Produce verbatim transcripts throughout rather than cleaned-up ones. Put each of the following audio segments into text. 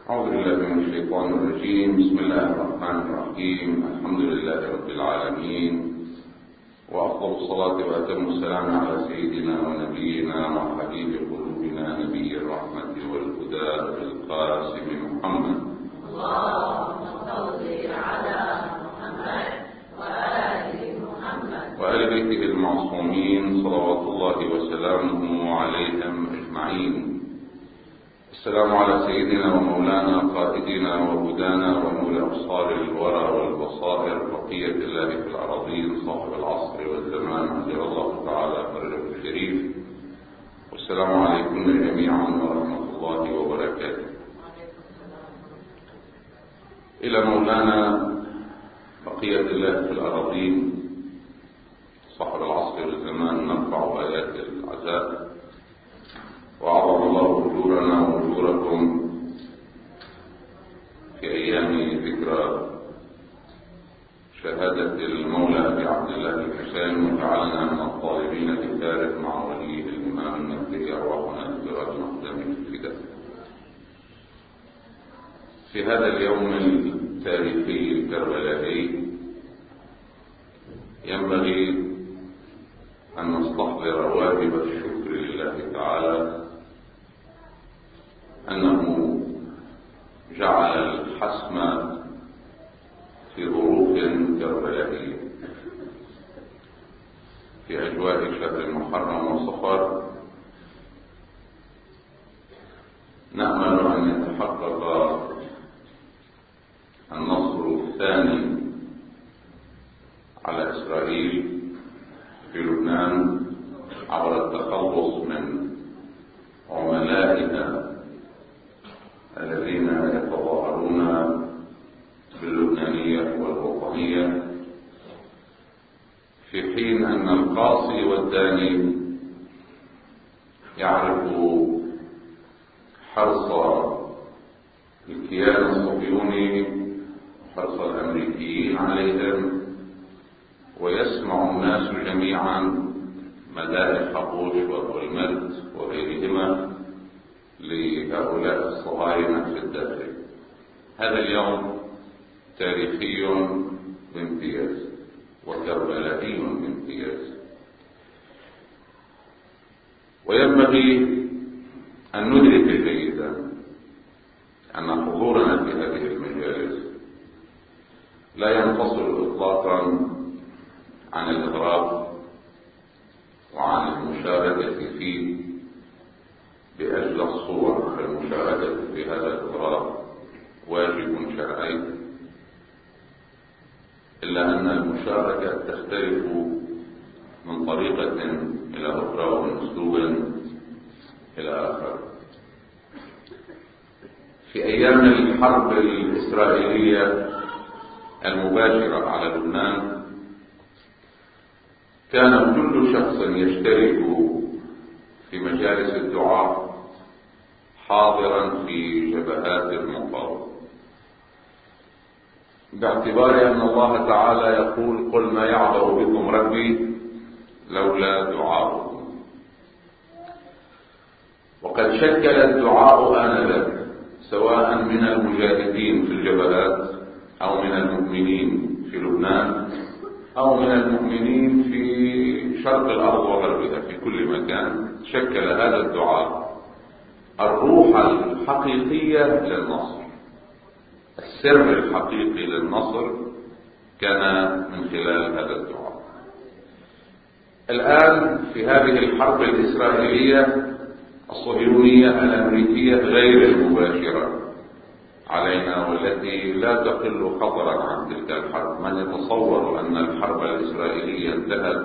أعوذ بالله من الشيطان الرجيم. بسم الله الرحمن الرحيم. الحمد لله رب العالمين، وأفضل الصلاة وأتم السلام على سيدنا ونبينا وحبيب قلوبنا نبي الرحمة والهدى القاسم محمد. اللهم صل على محمد وآل محمد وآل بيته المعصومين صلوات الله وسلامه عليهم أجمعين. السلام على سيدنا ومولانا قائدنا وهدانا ونور أبصار الورى والبصائر بقية الله في الأراضين صاحب العصر والزمان عزل الله تعالى فرجه الشريف. والسلام عليكم جميعا ورحمة الله وبركاته. إلى مولانا بقية الله في الأراضين صاحب العصر والزمان نرفع آيات العزاء، وعظم الله أجورنا وأجوركم في أيام ذكرى شهادة المولى أبي عبد الله الحسين، وجعلنا من الطالبين بفارق مع وليه الإمام المهدي أرواحنا لبراج مقدمه الفداء. في هذا اليوم التاريخي الكربلائي ينبغي أن نستحضر واجب الشكر لله تعالى أنه جعل الحسم في ظروف كربلائية في أجواء شهر المحرم وصفر. نأمل أن يتحقق النصر الثاني على إسرائيل في لبنان عبر التخلص من عملائها الذين يتظاهرون باللبنانية والوطنية، في حين أن القاصي والداني يعرف حرص الكيان الصهيوني وحرص الأمريكيين عليهم، ويسمع الناس جميعا مدائح بوش وأولمرت وغيرهما لهؤلاء الصهاينة في الداخل. هذا اليوم تاريخي بامتياز وكربلائي بامتياز، وينبغي أن ندرك جيدا أن حضورنا في هذه المجالس لا ينفصل إطلاقا عن الإغراق وعن المشاركة فيه بأجل الصور. المشاركة في هذا الإغراق واجب شرعي، إلا أن المشاركة تختلف من طريقة إلى أخرى ومن أسلوب إلى آخر. في أيام الحرب الإسرائيلية المباشرة على لبنان كان كل شخص يشترك في مجالس الدعاء حاضرا في جبهات المقاومة، باعتبار أن الله تعالى يقول: قل ما يعبأ بكم ربي لولا دعاؤكم. وقد شكل الدعاء آنذاك سواء من المجاهدين في الجبهات أو من المؤمنين في لبنان أو من المؤمنين في شرق الأرض وغربها، في كل مكان شكل هذا الدعاء الروح الحقيقية للنصر. السر الحقيقي للنصر كان من خلال هذا الدعاء. الآن في هذه الحرب الإسرائيلية الصهيونية الأمريكية غير المباشرة علينا، والتي لا تقل خطرا عن تلك الحرب. من يتصور أن الحرب الإسرائيلية انتهت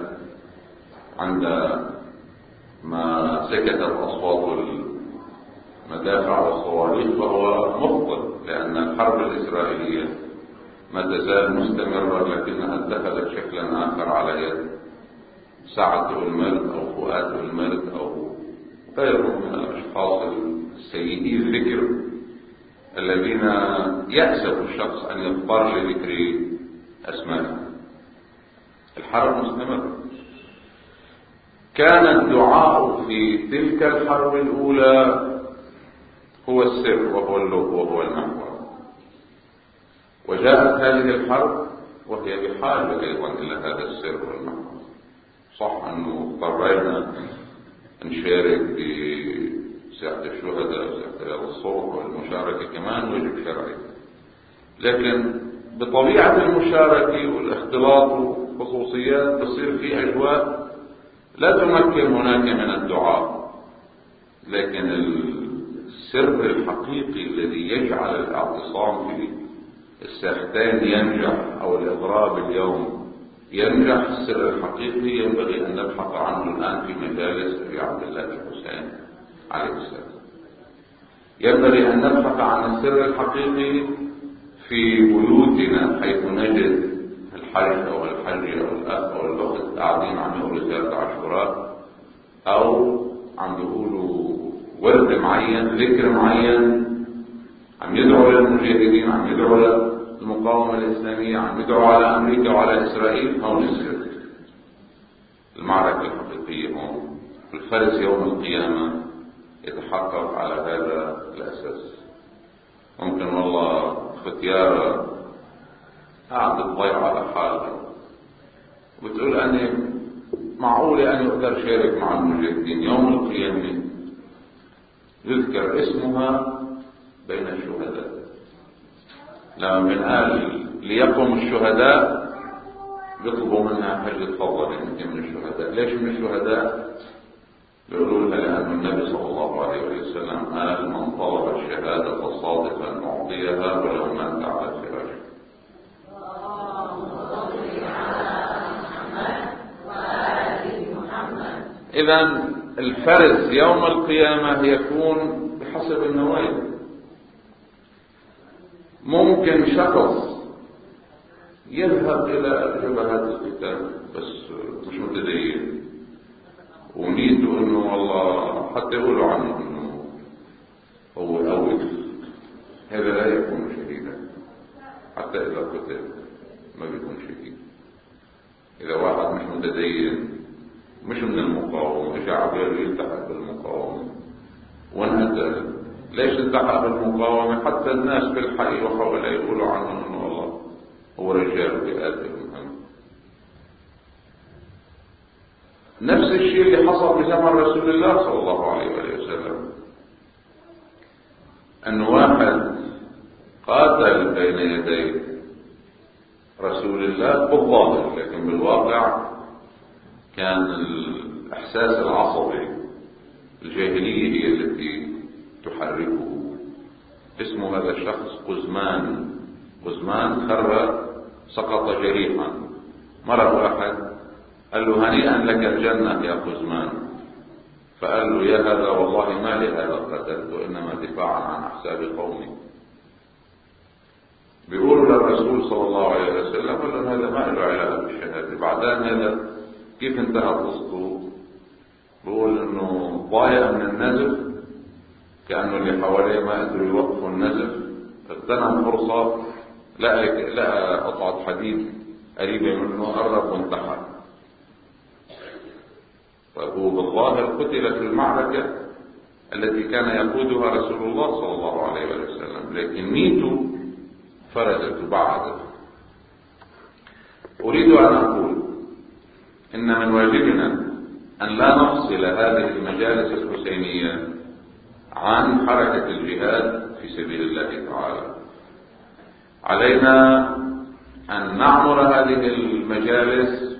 عندما سكتت أصوات المدافع والصواريخ فهو مخطئ، لأن الحرب الإسرائيلية ما تزال مستمرة، لكنها اتخذت شكلا آخر على يد سعد أولمرت أو فؤاد أولمرت أو غيرهم من الأشخاص السيئي الذكر الذين يأسف الشخص أن يضطر لذكر أسمائهم. الحرب مستمرة. كان الدعاء في تلك الحرب الأولى هو السر وهو اللب وهو المحور. وجاءت هذه الحرب وهي بحاجة أيضا إلى هذا السر والمحور. صح أنه اضطرينا نشارك بساحة الشهداء وساحة الصلح، والمشاركة كمان واجب شرعي، لكن بطبيعة المشاركة والاختلاط وخصوصيات تصير في أجواء لا تمكن هناك من الدعاء. لكن السر الحقيقي الذي يجعل الاعتصام في الساحتين ينجح أو الإضراب اليوم ينجح، السر الحقيقي ينبغي أن نبحث عنه الآن في مجالس أبي عبد الله الحسين عليه السلام. ينبغي أن نبحث عن السر الحقيقي في بيوتنا، حيث نجد الحج أو الحج أو الأخ أو الأخت قاعدين عم يقولوا زيارة عاشوراء، أو عم يقولوا ورد معين، ذكر معين، عم يدعوا للمجاهدين، عم يدعوا للمقاومة الإسلامية، عم يدعوا على أمريكا وعلى إسرائيل. هون السر، المعركة الحقيقية هون. الفرز يوم القيامة يتحقق على هذا الأساس. ممكن والله ختيارة قاعدة تضيع على حالها وبتقول أنا معقولة أن أقدر شارك مع المجاهدين. يوم القيامة يذكر اسمها بين الشهداء. لما بنقال ليقم الشهداء بيطلبوا منها حاجة تفضل انت من الشهداء. ليش من الشهداء؟ بيقولوا لها لأن النبي صلى الله عليه وسلم قال من طلب الشهادة صادقا أعطيها ولو مات على فراشه. إذا الفرز يوم القيامة يكون بحسب النوايا. ممكن شخص يذهب إلى جبهات القتال بس مش متدين ونيته إنه والله حتى يقولوا عنه إنه هو أول، هذا لا يكون شهيدا حتى إذا قتل ما بيكون شهيد. إذا واحد مش متدين مش من المقاومة اجى عباله يلتحق بالمقاومة وانقتل، ليش التحق بالمقاومة؟ حتى الناس في الحي وحوله يقولوا عنه انه والله هو رجال بيقاتل مهم. نفس الشيء اللي حصل بزمن رسول الله صلى الله عليه وسلم، انه واحد قاتل بين يدي رسول الله بالظاهر، لكن بالواقع كان الإحساس العصبي الجاهلية هي التي تحركه. اسمه هذا الشخص قزمان. قزمان خر سقط جريحا. مرة واحد قال له هنيئا لك الجنة يا قزمان، فقال له يا هذا والله ما لي هذا قتلت وإنما دفاعا عن أحساب قومي. بيقولوا للرسول صلى الله عليه وسلم قال له هذا ما له علاقة بالشهادة. بعدين هذا كيف انتهى قصته؟ بقول انه ضايع من النزف، كأنه اللي حواليه ما قدروا يوقفوا النزف، فاغتنم فرصة لقى لقى قطعة حديد قريبة منه قرب وانتحر. فهو بالظاهر قتل في المعركة التي كان يقودها رسول الله صلى الله عليه وسلم، لكن نيته فرزت وبعدت. أريد أن أقول إن من واجبنا أن لا نفصل هذه المجالس الحسينية عن حركة الجهاد في سبيل الله تعالى. علينا أن نعمر هذه المجالس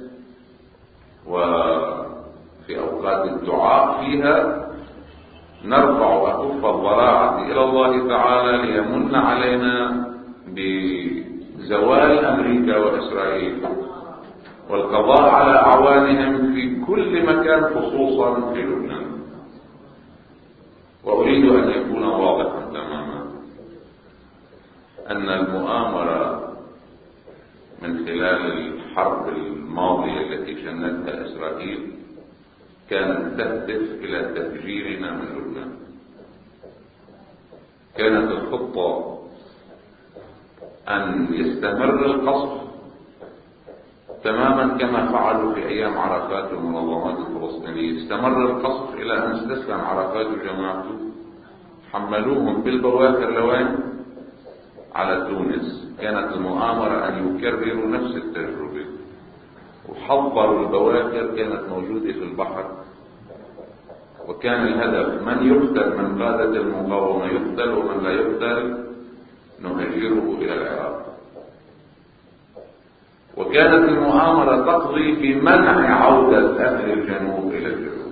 وفي أوقات الدعاء فيها نرفع أكف الضراعة إلى الله تعالى ليمن علينا بزوال أمريكا وإسرائيل والقضاء على أعوانهم في كل مكان خصوصا في لبنان. وأريد أن يكون واضحا تماما أن المؤامرة من خلال الحرب الماضية التي شنتها إسرائيل كانت تهدف إلى تفجيرنا من لبنان. كانت الخطة أن يستمر القصف تماما كما فعلوا في أيام عرفات والمنظمات الفلسطينية. استمر القصف إلى أن استسلم عرفات وجماعته حملوهم بالبواخر لوين؟ على تونس. كانت المؤامرة أن يكرروا نفس التجربة، وحضروا البواخر كانت موجودة في البحر، وكان الهدف من يقتل من قادة المقاومة يقتل، ومن لا يقتل نهجره إلى العراق. وكانت المؤامرة تقضي في منع عودة أهل الجنوب إلى الجنوب،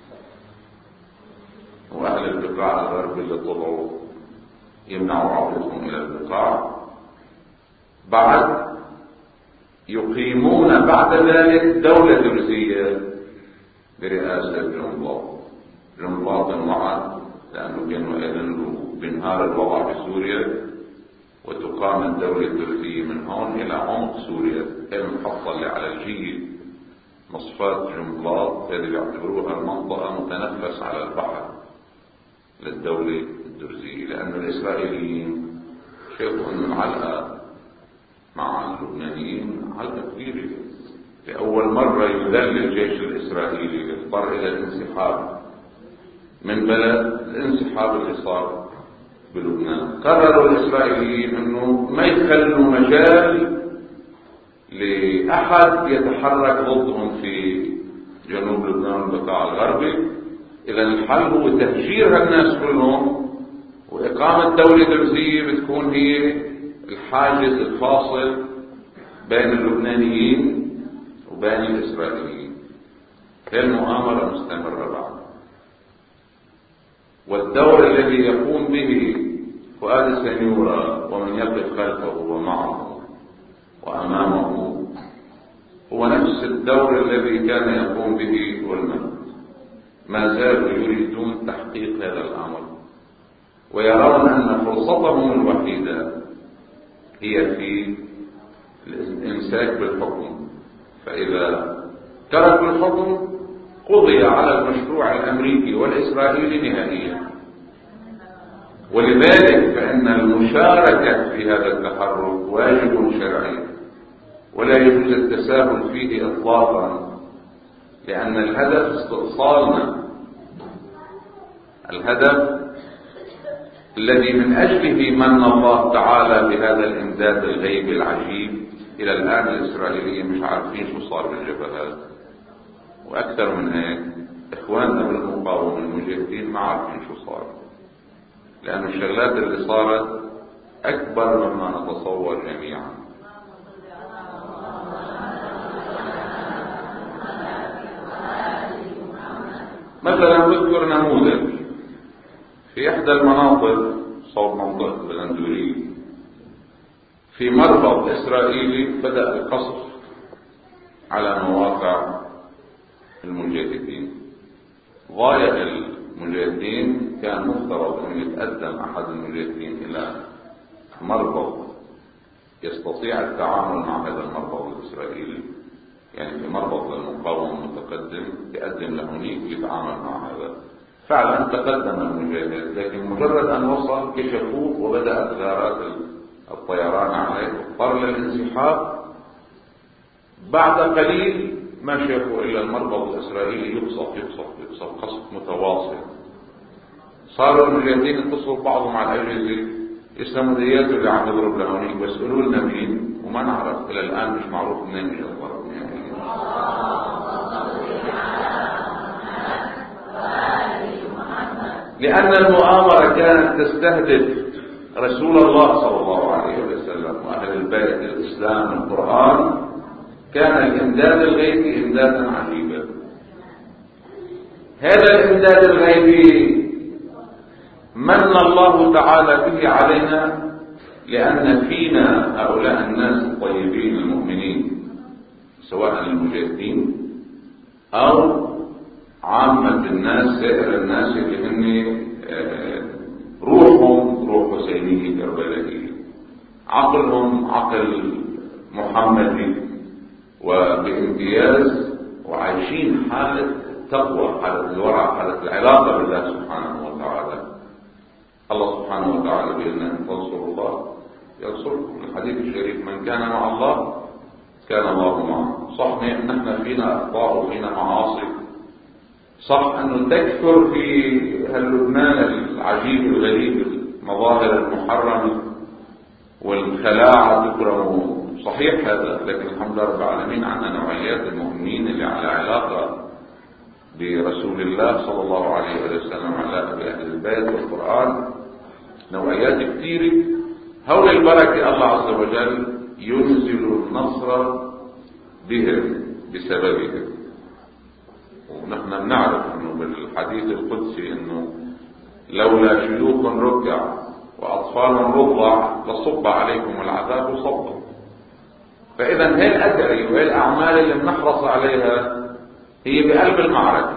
وأهل البقاع الغرب اللي طلعوا يمنعوا عودتهم إلى البقاع. بعد يقيمون بعد ذلك دولة درزية برئاسة جنبلاط. جنبلاط انوعد لأنه كانوا قالوا بانهار الوضع بسوريا وتقام الدولة الدرزية من هون إلى عمق سوريا. المحطة اللي على الجيل مصفات جنبلاط هذه بيعتبروها المنطقة متنفس على البحر للدولة الدرزية، لأن الإسرائيليين شافوا أن العلقة مع اللبنانيين علقة كبيرة. لأول مرة يذل الجيش الإسرائيلي، اضطر إلى الانسحاب من بلد. الانسحاب اللي صار بلبنان، قرروا الإسرائيليين أنه ما يخلوا مجال لأحد يتحرك ضدهم في جنوب لبنان والبقاع الغربي. إذا الحل هو تهجير هالناس كلهم، وإقامة دولة درزية بتكون هي الحاجز الفاصل بين اللبنانيين وبين الإسرائيليين. هي المؤامرة مستمرة بعد. والدور الذي يقوم به فؤاد السنيورة ومن يقف خلفه ومعه وأمامه هو نفس الدور الذي كان يقوم به والمن. ما زالوا يريدون تحقيق هذا الأمر، ويرون أن فرصتهم الوحيدة هي في الإمساك بالحكم. فإذا تركوا الحكم قضي على المشروع الأمريكي والإسرائيلي نهائيا. ولذلك فإن المشاركة في هذا التحرك واجب شرعي ولا يجوز التساهل فيه إطلاقا، لأن الهدف استئصالنا، الهدف الذي من أجله من الله تعالى بهذا الإمداد الغيبي العجيب. إلى الآن الإسرائيليين مش عارفين شو صار بالجبهات، وأكثر من هيك إخواننا بالمقاومة المجاهدين ما عارفين شو صار، لأن الشغلات اللي صارت أكبر مما نتصور جميعا. مثلا بذكر نموذج في إحدى المناطق صوب منطقة بلندوري، في مربط إسرائيلي بدأ القصف على مواقع المجاهدين. ضايق المجاهدين، كان مفترض أن يتقدم أحد المجاهدين إلى مربط يستطيع التعامل مع هذا المربط الإسرائيلي، يعني في مربط للمقاومة المتقدم يقدم لهنيك ويتعامل مع هذا. فعلا تقدم المجاهد، لكن مجرد أن وصل كشفوه وبدأت غارات الطيران عليه، اضطر للانسحاب. بعد قليل ما شافوا إلا المربط الإسرائيلي يقصف يقصف يقصف قصف متواصل. صاروا المجاهدين يتصلوا بعضهم على الأجهزة يسلموا دياته اللي عم يضرب لهونيك، بس قولوا لنا مين، وما نعرف إلى الآن، مش معروف منين اجى الضرب يعني. لأن المؤامرة كانت تستهدف رسول الله صلى الله عليه وسلم وأهل البيت، الإسلام، القرآن. كان الإمداد الغيبي إمدادا عجيبا. هذا الإمداد الغيبي من الله تعالى به علينا، لأن فينا هؤلاء الناس الطيبين المؤمنين، سواء المجاهدين أو عامة الناس، سائر الناس اللي هن روحهم روح حسيني كربلائي، عقلهم عقل محمدي وبامتياز، وعايشين حالة التقوى، حالة الورع، حالة العلاقة بالله سبحانه وتعالى. الله سبحانه وتعالى بيقول إن تنصروا الله ينصركم. الحديث الشريف من كان مع الله كان الله معه. صح نحن فينا أخطاء وفينا معاصي، صح أنه تكثر في هاللبنان العجيب الغريب، المظاهر المحرمة والخلاعة تكرم. صحيح هذا، لكن الحمد لله رب العالمين عندنا نوعيات المؤمنين اللي على علاقة برسول الله صلى الله عليه وسلم، علاقة بأهل البيت والقرآن، نوعيات كثيرة. هول البركة الله عز وجل ينزل النصر بهم بسببهم. ونحن بنعرف انه بالحديث القدسي انه لولا شيوخ ركع واطفال رضع لصب عليكم العذاب صبا. فاذا هي الادعية وهي الاعمال اللي بنحرص عليها هي بقلب المعركة.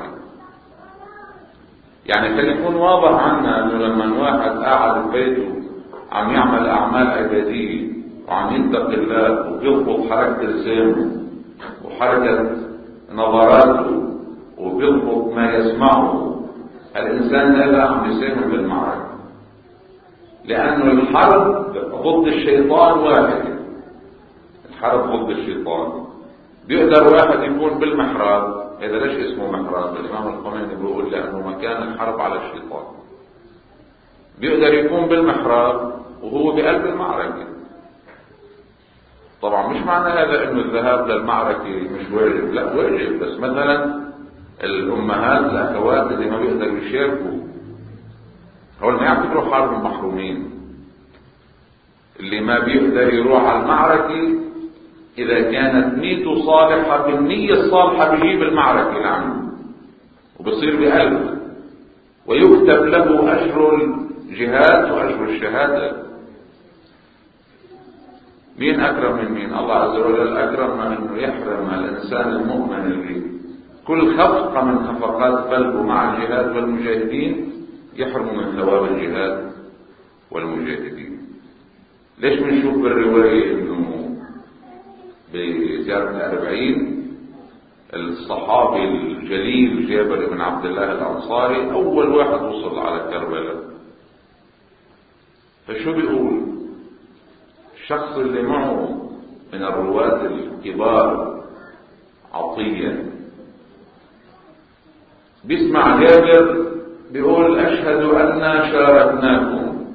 يعني خلي يكون واضح عنا انه لما واحد قاعد ببيته عم يعمل اعمال عبادية وعم يتقي الله وبيضبط حركة لسانه وحركة نظراته وبيضبط ما يسمعه، الانسان هذا عم يساهم بالمعركة. لانه الحرب ضد الشيطان واحد، الحرب ضد الشيطان. بيقدر واحد يكون بالمحراب، هذا ليش اسمه محراب؟ الامام الخميني بيقول لانه مكان الحرب على الشيطان. بيقدر يكون بالمحراب وهو بقلب المعركة. طبعا مش معنى هذا انه الذهاب للمعركة مش واجب، لا واجب، بس مثلا الامهات الاخوات اللي ما بيقدروا يشاركوا هول ما يعتبروا حالهم محرومين. اللي ما بيقدر يروح على المعركة اذا كانت نيته صالحة، بالنية الصالحة بيجيب المعركة لعنه وبصير بقلبه ويكتب له اجر الجهاد واجر الشهادة. مين اكرم من مين؟ الله عز وجل اكرم من انه يحرم الانسان المؤمن اللي كل خفقة من خفقات قلبه مع الجهاد والمجاهدين يحرم من ثواب الجهاد والمجاهدين. ليش بنشوف بالرواية انه بزيارة الأربعين الصحابي الجليل جابر بن عبد الله الأنصاري أول واحد وصل على كربلاء، فشو بيقول الشخص اللي معه من الرواة الكبار عطية؟ بيسمع جابر بيقول أشهد أننا شاركناكم.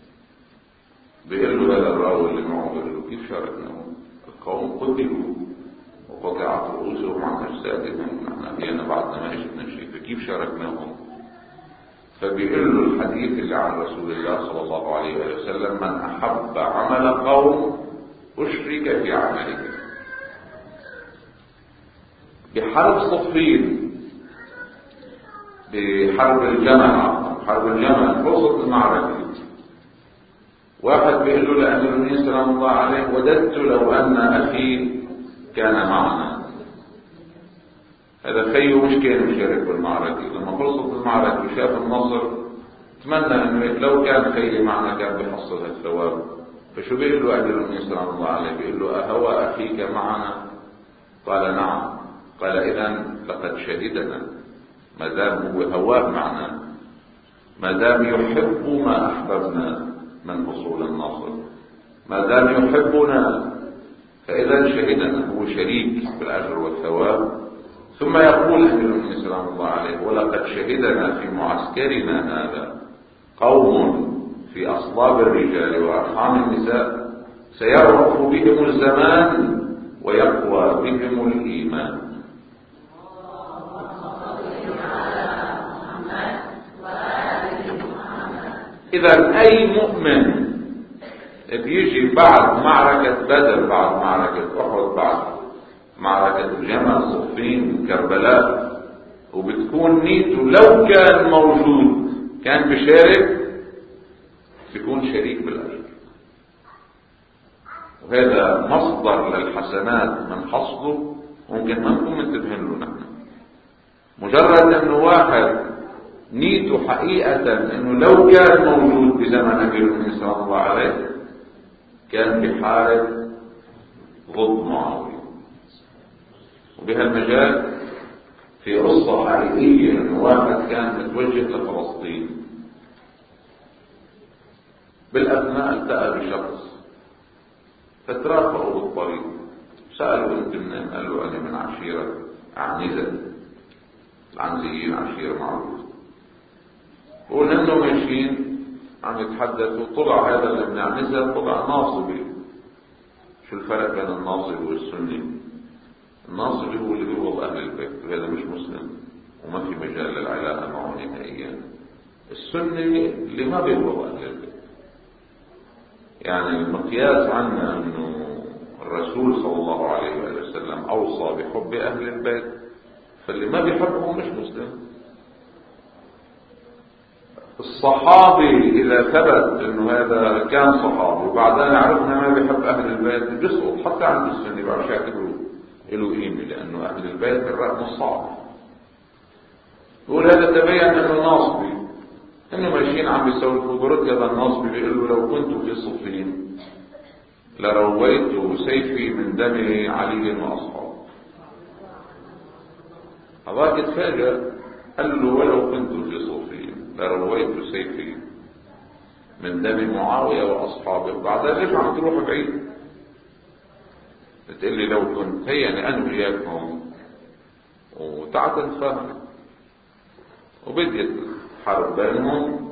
بيقول له هذا الراوي اللي معه، بيقول له كيف شاركناهم؟ القوم قتلوا وقطعت رؤوسهم عن أجسادهم، نحن أحيانا بعدنا ما شفنا شيء، فكيف شاركناهم؟ فبيقول له الحديث اللي عن رسول الله صلى الله عليه وسلم: من أحب عمل قوم أشرك في عمله. بحرب صفين، بحرب الجمل، حرب الجمل فرصة المعركة، واحد بيقول له لأمير المؤمنين سلام الله عليه: وددت لو أن أخي كان معنا. هذا خيه مش كان مشارك بالمعركة، لما خلصت المعركة وشاف النصر تمنى أنه لو كان خيه معنا كان بيحصل الثواب. فشو بيقول له أمير المؤمنين سلام الله عليه؟ بيقول له: أهوى أخيك معنا؟ قال: نعم. قال: إذن لقد شهدنا، ما دام هو هواه معنا، ما دام يحب ما أحببنا من حصول النصر، ما دام يحبنا فإذا شهدنا، هو شريك بالأجر والثواب. ثم يقول أمير المؤمنين سلام الله عليه: ولقد شهدنا في معسكرنا هذا قوم في أصلاب الرجال وأرحام النساء سيرعف بهم الزمان ويقوى بهم الإيمان. إذا أي مؤمن بيجي بعد معركة بدر، بعد معركة أحد، بعد معركة الجمل، صفين، كربلاء، وبتكون نيته لو كان موجود كان بشارك، بيكون شريك بالأجر. وهذا مصدر للحسنات من حصده ممكن ما نكون منتبهين له نحن. مجرد انه واحد نيته حقيقة انه لو كان موجود بزمن امير المؤمنين صلى الله عليه كان بحارب ضد معاوية. وبهالمجال في قصة حقيقية انه واحد كان متوجه لفلسطين، بالاثناء التقى بشخص فترافقوا بالطريق، سألوا: انت منين؟ قال له: انا من عشيرة عنزة. العنزيين عشيرة معروفة. بقول انه ماشيين عم يتحدثوا، طلع هذا اللي بنعنزها طلع ناصبي. شو الفرق بين الناصبي والسني؟ الناصبي هو اللي بيبغض اهل البيت وهذا مش مسلم وما في مجال للعلاقه معه نهائيا. السني اللي ما بيبغض اهل البيت. يعني المقياس عنا انه الرسول صلى الله عليه وسلم اوصى بحب اهل البيت، فاللي ما بيحبهم مش مسلم. الصحابي اذا ثبت انه هذا كان صحابي وبعدين عرفنا ما بيحب اهل البيت بيسقط حتى عند السني، بعرفش يعتبروا له قيمه لانه اهل البيت الرقم الصعب. يقول هذا تبين انه ناصبي، انه ماشيين عم بيسولفوا برد هذا الناصبي بيقول له لو كنت في صفين لرويت سيفي من دم علي واصحابه. هذاك اتفاجأ قال له ولو كنت في صفين لرويت سيفي من دم معاويه واصحابه. بعدها ليش عم تروح بعيد؟ بتقول لي لو كنت هي انا وياكم وتعال نتفاهم. وبدت حرب بينهم،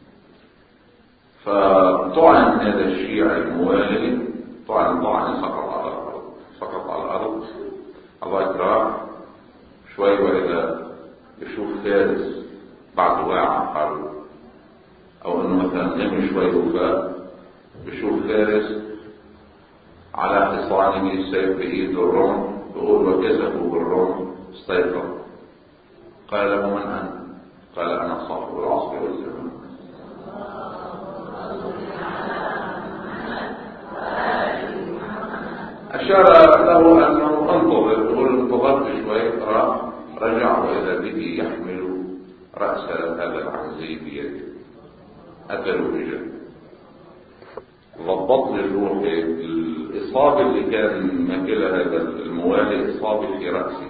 فطعن هذا الشيعي الموالي طعن طعن سقط على الارض سقط على الارض. الله يكرهه شوي واذا بشوف فارس بعد واقع حرب او انه مثلا نام شوي وفاء بشوف فارس على حصانه السيف بايده الرمح بيقول وكذبوا بالرمح استيقظ. قال له من انت؟ قال انا صاحب العصر والزمان. اشار له انه انتظر، يقول انتظرت شوي راح رجع واذا به يحمل راس هذا العنزي بيده. قتله بجد. ضبط لي روحي الاصابه اللي كان ماكلها هذا الموالي اصابه في راسه،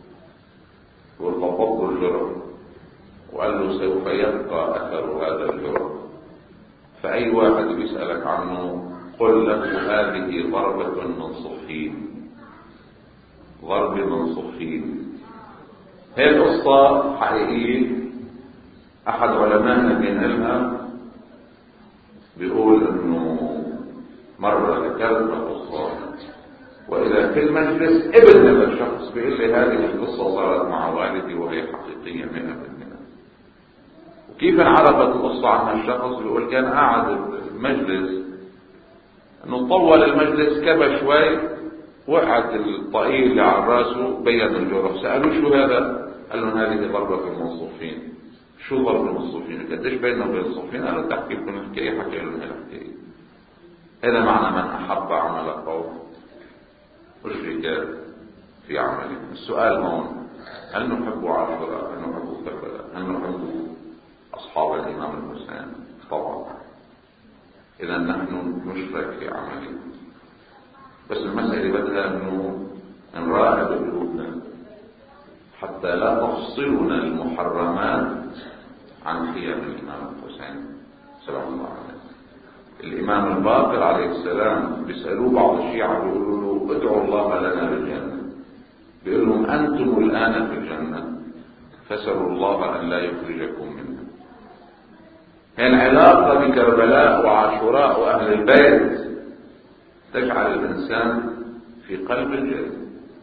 وضبط له الجرح وقال له سوف يبقى اثر هذا الجرح، فاي واحد بيسالك عنه قل له هذه ضربه من صفين، ضرب من صفين. هي القصه حقيقيه. احد علمائنا بينقلها بيقول انه مره ذكرت القصه واذا في المجلس ابن هذا الشخص بيقول لي هذه القصه صارت مع والدي وهي حقيقيه مئة بالمئة. وكيف انعرفت القصه عن الشخص؟ بيقول كان قاعد المجلس انه طول المجلس كبى شوي وقعت الطاقية اللي على راسه بين الجرح. سالوه شو هذا؟ قال لهم هذه ضربه من الصفين. شو ضربه من الصفين؟ قديش بيننا وبين الصفين؟ قالوا تحكي لكم الحكايه. حكى لهم الحكايه. هذا معنى من احب عمل قوم اشرك في عمله. السؤال هون هل نحب عاشوراء؟ هل نحب كربلاء؟ هل نحب اصحاب الامام الحسين؟ طبعا. اذا نحن نشرك في عمله، بس المسألة بدها انه نراقب قلوبنا حتى لا تفصلنا المحرمات عن قيم الامام الحسين سلام الله عليه. الامام الباقر عليه السلام بيسألوه بعض الشيعة بيقولوا له ادعوا الله لنا بالجنة، بيقول لهم انتم الان في الجنة فسألوا الله ان لا يخرجكم منها. هي العلاقة بكربلاء وعاشوراء واهل البيت تجعل الانسان في قلب الجنة.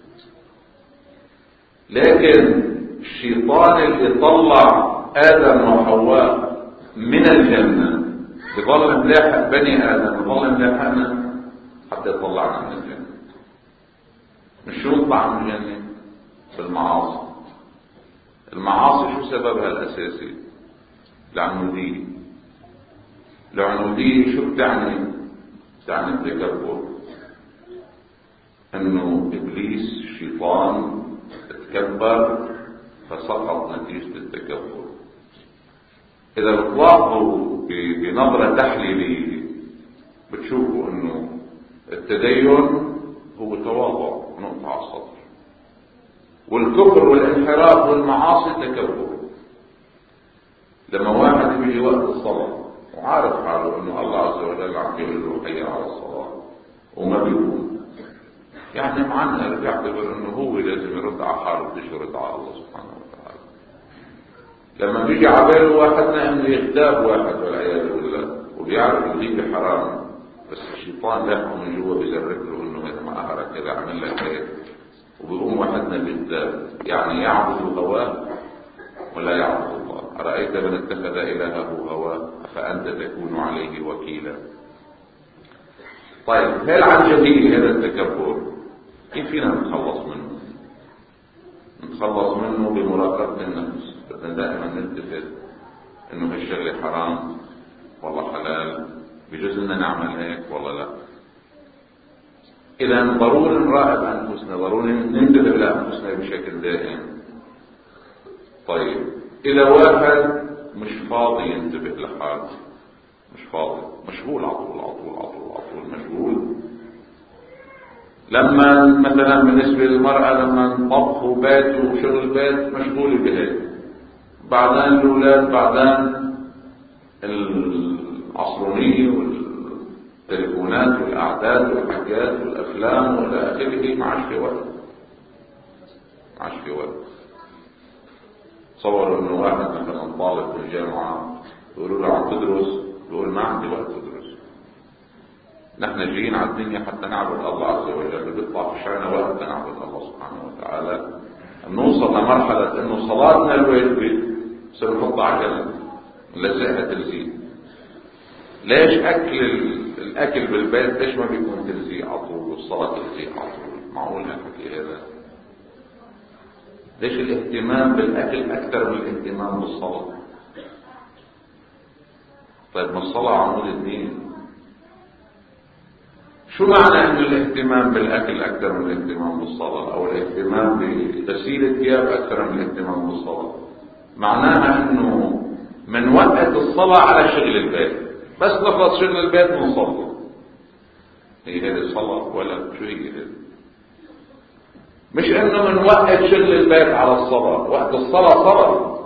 لكن الشيطان اللي طلع ادم وحواء من الجنة بظل ملاحق بني ادم بظل ملاحقنا حتى يطلعنا من الجنة. مش شو نطلع من الجنة؟ بالمعاصي. المعاصي شو سببها الاساسي؟ العنودية. العنودية شو بتعني؟ تعني التكبر. انه ابليس الشيطان تكبر فسقط نتيجة التكبر. اذا بتلاحظوا بنظرة تحليلية بتشوفوا انه التدين هو تواضع نقطة على السطر، والكفر والانحراف والمعاصي تكبر. لما واحد بيجي وقت الصلاة وعارف حاله انه الله عز وجل عم يقول له حي على الصلاة وما بيقول، يعني معنى بيعتبر انه هو لازم يرد على حاله بديش يرد على الله سبحانه وتعالى. لما بيجي عباله واحدنا انه يغتاب واحد والعياذ بالله وبيعرف الغيبة حرام، بس الشيطان لاحقه من جوا بيزرق له انه اذا ما اهرك كذا عمل لك هيك، وبيقوم واحدنا بيغتاب. يعني يعبد هواه ولا يعبد الله. أرأيت من اتخذ إلهه هواه فأنت تكون عليه وكيلا. طيب هل عن جديد هذا التكبر كيف فينا نتخلص منه؟ نتخلص منه بمراقبة النفس. بدنا دائما نلتفت انه هالشغله حرام والله حلال، بجوز لنا نعمل هيك والله لا. اذا ضروري نراقب انفسنا، ضروري ننتبه لانفسنا بشكل دائم. طيب اذا واحد مش فاضي ينتبه لحاله، مش فاضي، مشغول على طول على طول على طول على طول مشغول. لما مثلا بالنسبه للمراه لما طبخ وبيت وشغل بيت مشغوله بهيك، بعدين الاولاد، بعدين العصرونيه والتليفونات والاعداد والحاجات والافلام والى اخره، ما عادش في وقت، ما عادش في وقت. تصوروا انه واحد مثلا طالب في الجامعه يقولوا له عم تدرس، يقول ما عندي وقت ادرس، نحن جايين على الدنيا حتى نعبد الله عز وجل، بيطلع في شعرنا وقت نعبد الله سبحانه وتعالى. نوصل لمرحله انه صلاتنا الواجبه بصير نحط عجله نلزقها تلزيق. ليش اكل الاكل بالبيت ليش ما بيكون تلزيق على طول والصلاه تلزيق على طول؟ معقول هالحكي هذا؟ ليش الاهتمام بالاكل اكثر من الاهتمام بالصلاه؟ طيب ما الصلاه عمود الدين. شو معنى انه الاهتمام بالاكل اكثر من الاهتمام بالصلاه، او الاهتمام بغسيل الثياب اكثر من الاهتمام بالصلاه؟ معناها انه من وقت الصلاه على شغل البيت، بس نخلص شغل البيت ونصلي. هي هذه الصلاه ولا شو هي هذه؟ مش انه من وقت شغل البيت على الصلاه، وقت الصلاه صلاه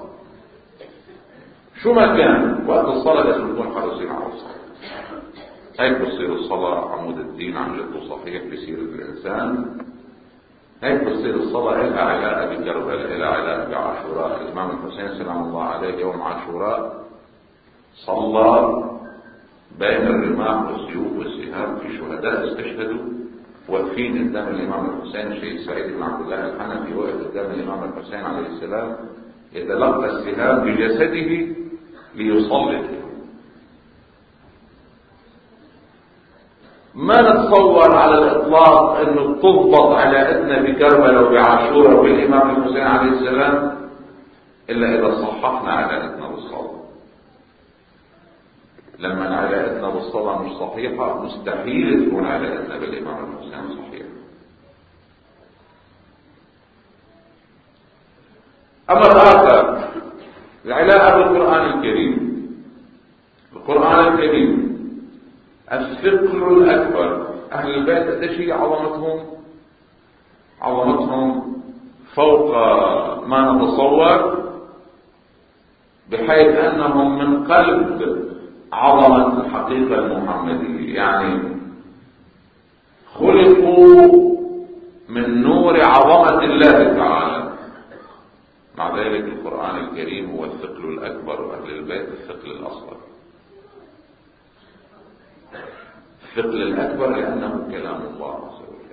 شو ما كان، وقت الصلاه لازم نكون حريصين على الصلاه. هيك بتصير الصلاة عمود الدين عن جد صحيح بيصير الإنسان. هيك بتصير الصلاة لها علاقة بكربلاء، لها علاقة بعاشوراء. الإمام الحسين سلام الله عليه يوم عاشوراء صلى بين الرماح والسيوف والسهام، في شهداء استشهدوا واقفين قدام الإمام الحسين. الشيخ سعيد بن عبد الله الحنفي وقف قدام الإمام الحسين عليه السلام يتلقى السهام بجسده ليصلي. ما نتصور على الإطلاق أنه تضبط علاقتنا بكربلاء وبعاشوراء وبالإمام الحسين عليه السلام إلا إذا صححنا علاقتنا بالصلاة. لما علاقتنا بالصلاة مش صحيحة مستحيل تكون علاقتنا بالإمام الحسين صحيحة. أما الآخر العلاقة بالقرآن الكريم. القرآن الكريم الثقل الأكبر. أهل البيت قديش هي عظمتهم؟ عظمتهم فوق ما نتصور، بحيث أنهم من قلب عظمة الحقيقة المحمدية، يعني خلقوا من نور عظمة الله تعالى. مع ذلك القرآن الكريم هو الثقل الأكبر، وأهل البيت الثقل الأصغر. الثقل الأكبر لأنه كلام الله عز وجل.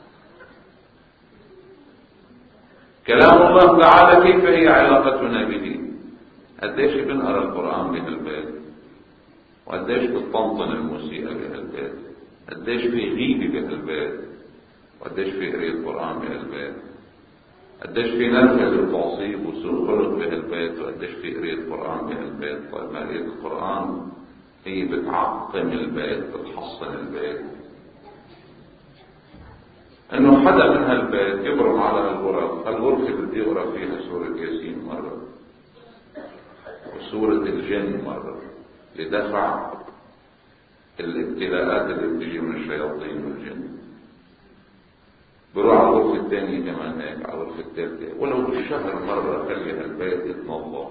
كلام الله تعالى كيف هي علاقتنا به؟ قديش بنقرأ القرآن بهالبيت، وقديش بتطنطن الموسيقى بهالبيت، قديش في غيبة بهالبيت، وقديش في قراية قرآن بهالبيت، قديش في نرفز وتعصيب وسوء خلق بهالبيت، وقديش في قراية قرآن بهالبيت. طيب ما قراية القرآن هي بتعقم البيت، بتحصن البيت. انه حدا من هالبيت يبرم على هالغرف، هالغرفة بدي يقرأ فيها سورة ياسين مرة وسورة الجن مرة لدفع الابتلاءات اللي بتجي من الشياطين والجن. بروح على الغرفة الثانية كمان هيك، على الغرفة الثالثة، ولو بالشهر مرة خلي هالبيت يتنظف.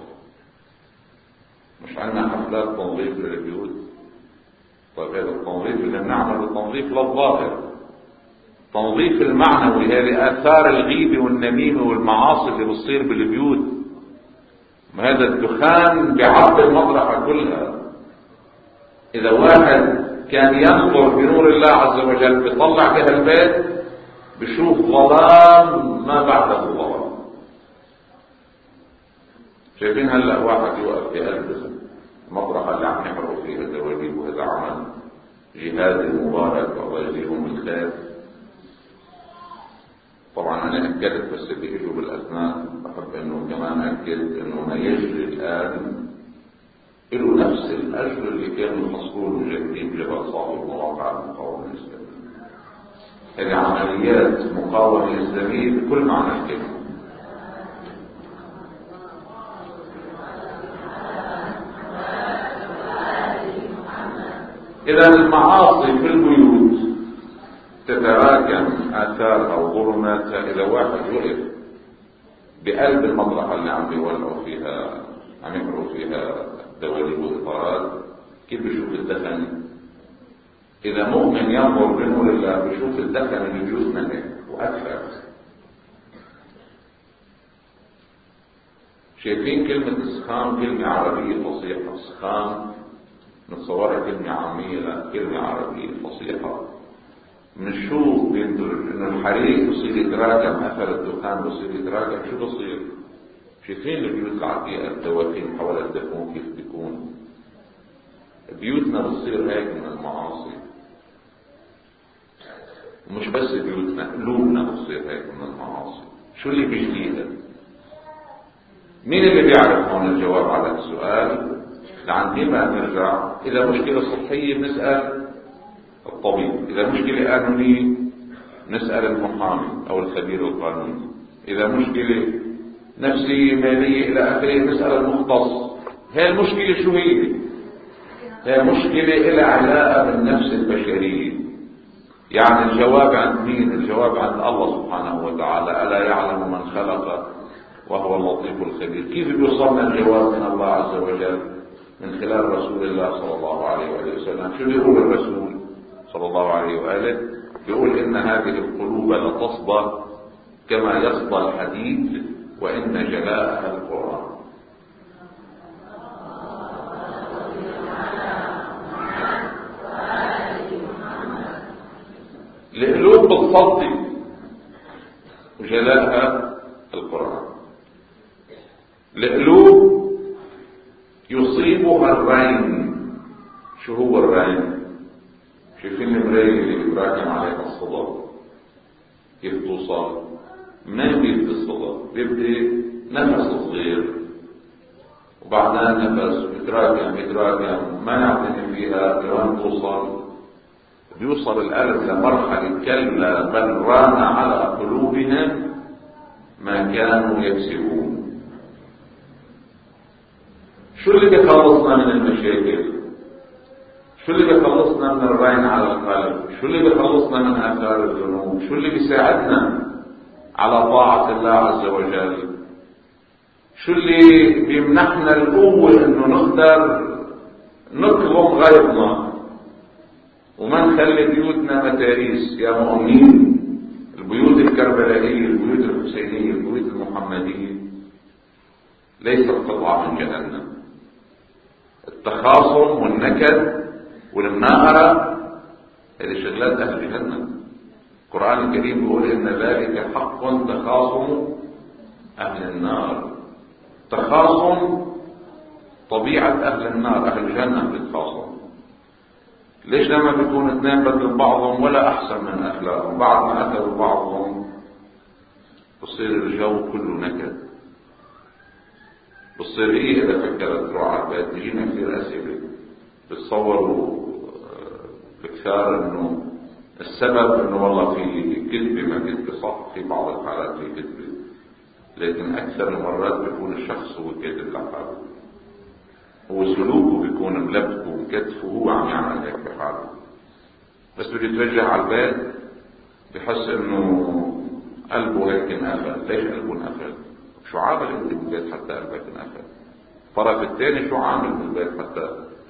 مش عندنا حفلات تنظيف للبيوت؟ طيب هذا التنظيف اللي بنعمله تنظيف للظاهر، تنظيف المعنوي. هذه آثار الغيبة والنميمة والمعاصي اللي بتصير بالبيوت هذا الدخان بعرض المطرحة كلها. إذا واحد كان ينظر بنور الله عز وجل بيطلع بها البيت بشوف ظلام ما بعده ظلام. شايفين هلا واحد يوقف في قلب المطرحة اللي عم يحرقوا فيها الدواليب، وهذا عمل جهاد مبارك الله يجزيهم بالخير. طبعا انا اكدت بس اللي اجوا بالاثناء بحب انه كمان اكد انه ما يجري الان له نفس الاجر اللي كانوا يحصلوه المجاهدين بجبل صافي ومواقع المقاومه الاسلاميه. هذه عمليات مقاومه اسلاميه بكل معنى الكلمه. إذا المعاصي في البيوت تتراكم آثارها وظلماتها. إذا واحد وقف بقلب المطرحة اللي عم يولعوا فيها عم يحرقوا فيها دواليب وإطارات كيف بيشوف الدخن؟ إذا مؤمن ينظر بنور الله بيشوف الدخن اللي بيوتنا هيك وأكثر. شايفين كلمة إسخام كلمة عربية فصيحة. إسخام نتصورها كلمة عامية، لا كلمة عربية فصيحة. بنشوف انه الحريق بصير يتراكم، اثر الدخان بصير يتراكم. شو بصير؟ شايفين البيوت العتيقة الدواخين حول الدفون كيف بيكون؟ بيوتنا بتصير هيك من المعاصي. ومش بس بيوتنا، قلوبنا بتصير هيك من المعاصي. شو اللي بيجليها؟ مين اللي بيعرف هون الجواب على السؤال؟ لعندي ما نرجع. إذا مشكلة صحية بنسأل الطبيب، إذا مشكلة قانونية نسأل المحامي أو الخبير القانوني، إذا مشكلة نفسية مالية إلى آخره نسأل المختص. هي المشكلة شو هي؟ هي مشكلة إلى علاقة بالنفس البشرية. يعني الجواب عند مين؟ الجواب عند الله سبحانه وتعالى. ألا يعلم من خلق وهو اللطيف الخبير. كيف بيوصلنا الجواب من الله عز وجل؟ من خلال رسول الله صلى الله عليه وآله وسلم. شو بيقول الرسول صلى الله عليه وآله؟ بيقول إن هذه القلوب لتصدى كما يصدى الحديد وإن جلاءها القرآن. القلوب بتصدي وجلاءها القرآن. القلوب يصيبها الرين. شو هو الرين؟ شايفين المراية اللي بيتراكم عليها الصدى كيف توصل؟ ما بيبدي الصدى، بيبدي نفس صغير وبعدها نفس بيتراكم بيتراكم ما يعتني فيها لوين توصل؟ بيوصل القلب لمرحلة كلا بل ران على قلوبهم ما كانوا يكسبون. شو اللي بيخلصنا من المشاكل؟ شو اللي بيخلصنا من الرين على القلب؟ شو اللي بيخلصنا من آثار الذنوب؟ شو اللي بيساعدنا على طاعة الله عز وجل؟ شو اللي بيمنحنا القوة انه نقدر نكظم غيظنا وما نخلي بيوتنا متاريس؟ يا مؤمنين، البيوت الكربلائية، البيوت الحسينية، البيوت المحمدية ليست قطعة من جهنم. التخاصم والنكد والمناهرة هذه شغلات أهل جهنم. القرآن الكريم يقول إن ذلك حق تخاصم أهل النار. تخاصم طبيعة أهل النار، أهل جهنم بتخاصم. ليش لما بيكون اثنين بدل بعضهم ولا أحسن من أخلاقهم، بعد ما أكلوا بعضهم بصير الجو كله نكد. بصير إيه إذا فكرت تروح على البيت بيجينا كثير أسئلة بتصوروا بكثار إنه السبب إنه والله في كذبة ما كذبة صح، في بعض الحالات في كذبة، لكن أكثر المرات بيكون الشخص هو كذب لحاله، هو سلوكه بيكون ملبك ومكتف وهو عم يعمل هيك بحاله. بس بده يتوجه على البيت بحس إنه قلبه هيك انقفل. ليش قلبه انقفل؟ شو عامل انت بالبيت حتى قلبك انقفل؟ الطرف الثاني شو عامل بالبيت حتى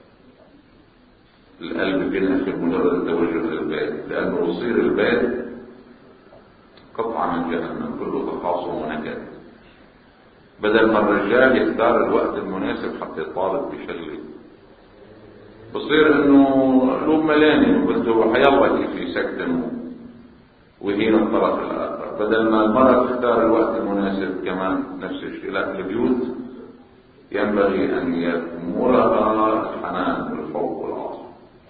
القلب بينقفل مجرد التوجه للبيت؟ لانه يصير البيت قطعة من جهنم كله تخاصم ونكد. بدل ما الرجال يختار الوقت المناسب حتى يطالب بشغله، بصير انه له ملاني وبده حيالله كيف يسكتن ويهين الطرف الاخر، بدل ما المرأة تختار الوقت المناسب كمان نفس الشيء. لا، البيوت ينبغي ان يغمرها الحنان والحب والعطف.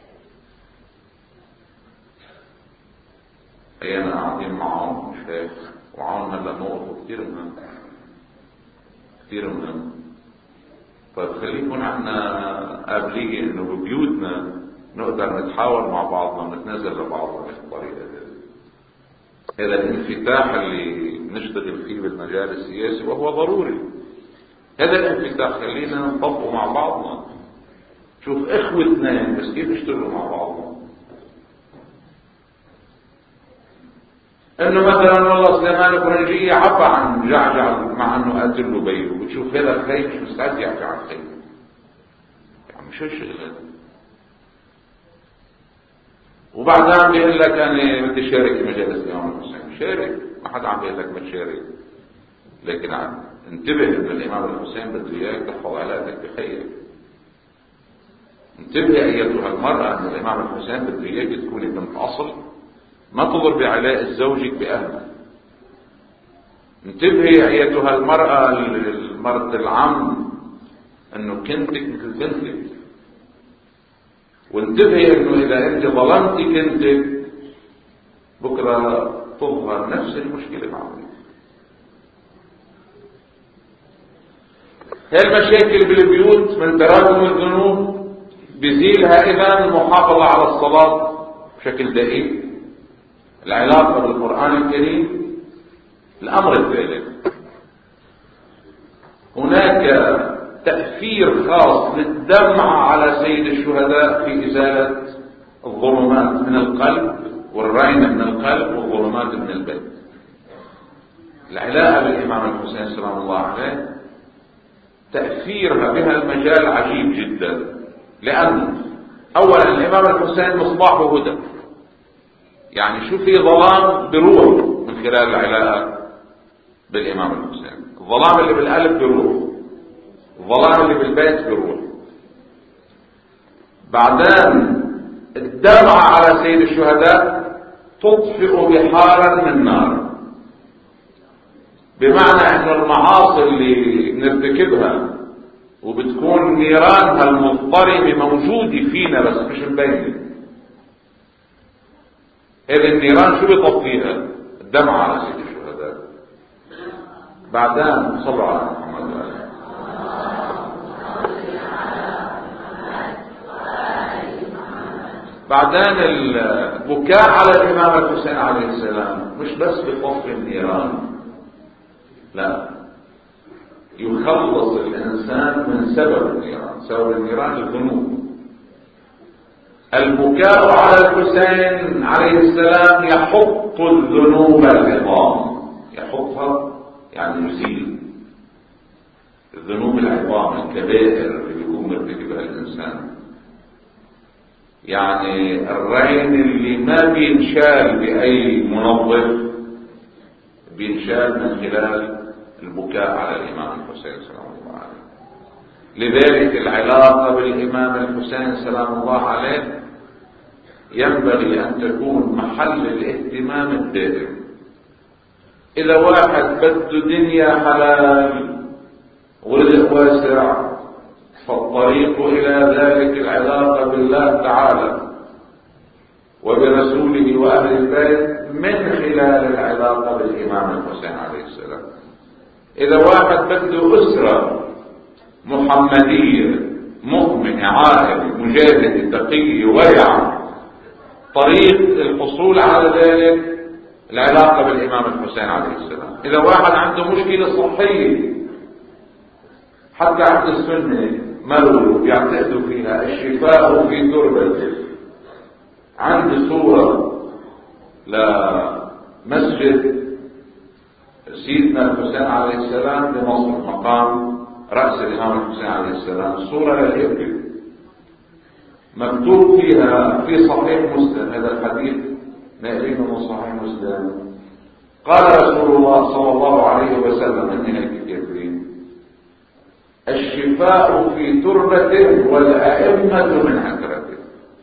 ايانا قاعدين معهم مش هيك، وعون هلا موقفه كثير مهم كثير مهم. طيب خلي يكون عندنا قابلية انه ببيوتنا نقدر نتحاور مع بعضنا ونتنازل لبعضنا بالطريقة دي. هذا الانفتاح اللي نشتغل فيه بالمجال السياسي وهو ضروري. هذا الانفتاح خلينا نطبقه مع بعضنا. شوف اخوة اثنين بس كيف يشتغلوا مع بعضنا. انه مثلا والله سليمان الفرنجية عفى عن جعجع مع انه قتل له بيه، وتشوف هذا الخير مش مستعد يعفي عن خير. يعني مش هالشغل هذا. وبعدين بيقول لك انا بدي شارك في مجالس الامام الحسين. شارك، ما حدا عم بيقول لك ما تشارك، لكن عم انتبه ان الامام الحسين بده اياك تحفظ علاقتك بخيرك. انتبه ايتها المرأة ان الامام الحسين بده اياك تكوني بنت اصل، ما تضر بعلاء زوجك بأهلك. انتبهي ايتها المرأة المرأة العم انه كنتك مثل بنتك، وانتبهي انه اذا انت ظلمتي كنتك بكرة تظهر نفس المشكلة معك. هاي المشاكل بالبيوت من تراكم الذنوب بزيلها اذا المحافظة على الصلاة بشكل دقيق، العلاقة بالقرآن الكريم. الأمر الثالث، هناك تأثير خاص للدمع على سيد الشهداء في إزالة الظلمات من القلب والرينة من القلب والظلمات من البيت. العلاقة بالإمام الحسين سلام الله عليه تأثيرها بها المجال عجيب جدا، لأن أولا الإمام الحسين مصباح هدى، يعني شو في ظلام بروح من خلال العلاقة بالإمام الحسين. الظلام اللي بالقلب بروح، الظلام اللي بالبيت بروح. بعدين الدمعة على سيد الشهداء تطفئ بحارا من نار، بمعنى ان المعاصي اللي بنرتكبها وبتكون نيرانها المضطرمة موجودة فينا بس مش مبينة، هذه النيران شو بيطفيها؟ الدمعة على سيد الشهداء. بعدين صلوا على محمد وآله. بعدين البكاء على الإمام الحسين عليه السلام مش بس بطفي النيران، لا، يخلص الإنسان من سبب النيران. سبب النيران الذنوب. البكاء على الحسين عليه السلام يحط الذنوب العظام، يحطها يعني يزيل الذنوب العظام الكبائر اللي بيكون مرتكبها الإنسان. يعني الرين اللي ما بينشال بأي منظف بينشال من خلال البكاء على الإمام الحسين سلام الله عليه. لذلك العلاقة بالإمام الحسين سلام الله عليه ينبغي أن تكون محل الاهتمام الدائم. إذا واحد بده دنيا حلال ورزق واسع فالطريق إلى ذلك العلاقة بالله تعالى وبرسوله وأهل البيت من خلال العلاقة بالإمام الحسين عليه السلام. إذا واحد بده أسرة محمدية مؤمنة عائلة مجاهدة تقية ورعة، طريق الحصول على ذلك العلاقة بالإمام الحسين عليه السلام. إذا واحد عنده مشكلة صحية حتى عند السنة مروا يعتقدوا فيها الشفاء في تربته، عند صورة لمسجد سيدنا الحسين عليه السلام بمصر مقام رأس الإمام الحسين عليه السلام، صورة للإبل مكتوب فيها في صحيح مسلم، هذا الحديث نقلينه من صحيح مسلم، قال رسول الله صلى الله عليه وسلم، إني هيك كاتبين: الشفاء في تربته والأئمة من عترته.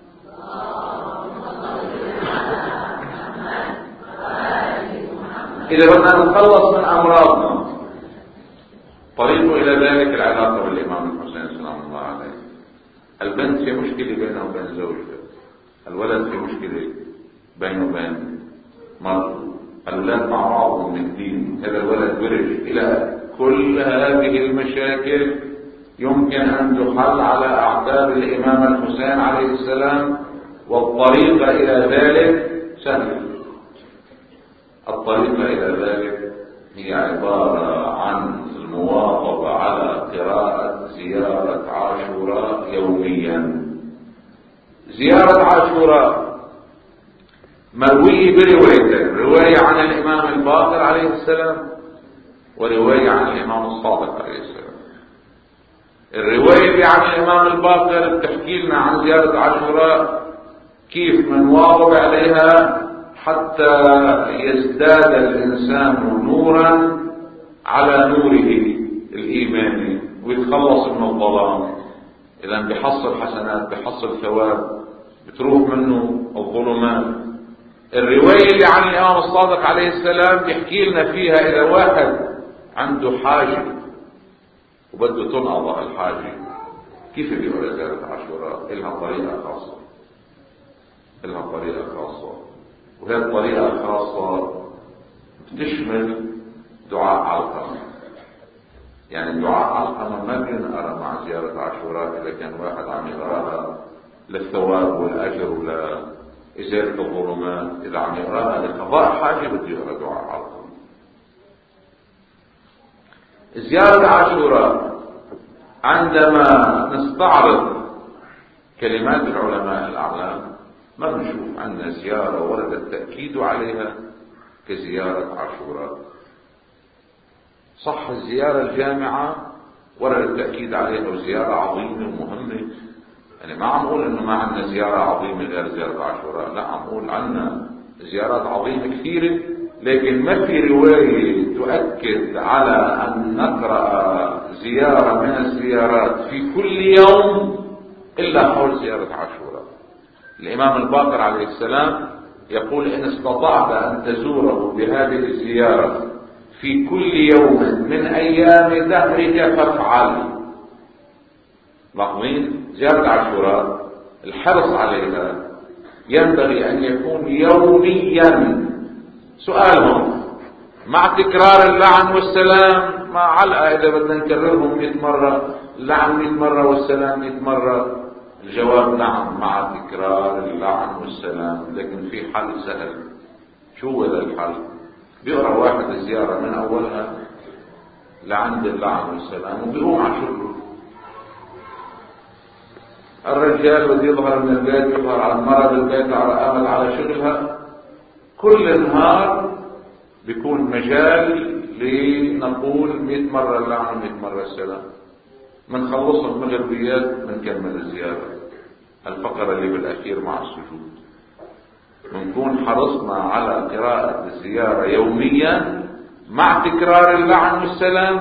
إذا بدنا نتخلص من أمراضنا، طريقه إلى ذلك العلاقة بالإمام الحسين سلام الله عليه. البنت في مشكلة بينه وبين زوجها، الولد في مشكلة بينه وبين مرته، الأولاد مع بعضهم من الدين، هذا الولد ورث. إلى كل هذه المشاكل يمكن أن تحل على أعتاب الإمام الحسين عليه السلام، والطريقة إلى ذلك سهلة. الطريقة إلى ذلك هي عبارة عن المواظبة على قراءة زيارة عاشوراء يوميا. زيارة عاشوراء مروية بروايتين، رواية عن الإمام الباقر عليه السلام ورواية عن الإمام الصادق عليه السلام. الرواية اللي عن الإمام الباقر بتحكي لنا عن زيارة عاشوراء كيف منواظب عليها حتى يزداد الإنسان نورا على نوره الإيماني ويتخلص من الظلام. إذا بيحصل حسنات، بيحصل ثواب، بتروح منه الظلمات. الرواية اللي عن الإمام الصادق عليه السلام بيحكي لنا فيها إذا واحد عنده حاجة وبده تنقض الحاجة كيف بيقول زيارة عاشوراء؟ إلها طريقة خاصة، إلها طريقة خاصة، وهذه الطريقة الخاصة بتشمل دعاء علقمة. يعني دعاء علقمة ما بينقرأ مع زيارة عاشوراء إذا كان واحد عم يقرأها للثواب والأجر ولإزالة الظلمات. إذا عم يقرأها لقضاء حاجة بده يقرأ دعاء علقمة. زيارة عاشوراء عندما نستعرض كلمات العلماء الأعلام ما بنشوف عندنا زيارة ورد التأكيد عليها كزيارة عاشوراء. صح الزيارة الجامعة ورد التأكيد عليها وزيارة عظيمة ومهمة، يعني ما عم أقول إنه ما عندنا زيارة عظيمة غير زيارة عاشوراء، لا عم أقول عندنا زيارات عظيمة كثيرة، لكن ما في رواية تؤكد على أن نقرأ زيارة من الزيارات في كل يوم إلا حول زيارة عاشوراء. الإمام الباقر عليه السلام يقول إن استطعت أن تزوره بهذه الزيارة في كل يوم من أيام دهرك فافعل. لاحظين زيارة عاشوراء الحرص عليها ينبغي أن يكون يوميا. سؤالهم مع تكرار اللعن والسلام مع علقة إذا بدنا نكررهم مئة مرة، اللعن مئة مرة والسلام مئة مرة. الجواب نعم مع تكرار اللعن والسلام، لكن في حل سهل. شو هذا الحل؟ بيقرأ واحد الزيارة من أولها لعند اللعن والسلام وبيقوم على شغله. الرجال بده يظهر من البيت، يظهر على المرأة بالبيت، على أمل على شغلها. كل نهار بيكون مجال لنقول مئة مرة اللعن ومئة مرة السلام. من خلص المغربيات بنكمل الزيارة، الفقرة اللي بالأخير مع السجود. بنكون حرصنا على قراءة الزيارة يوميا مع تكرار اللعن والسلام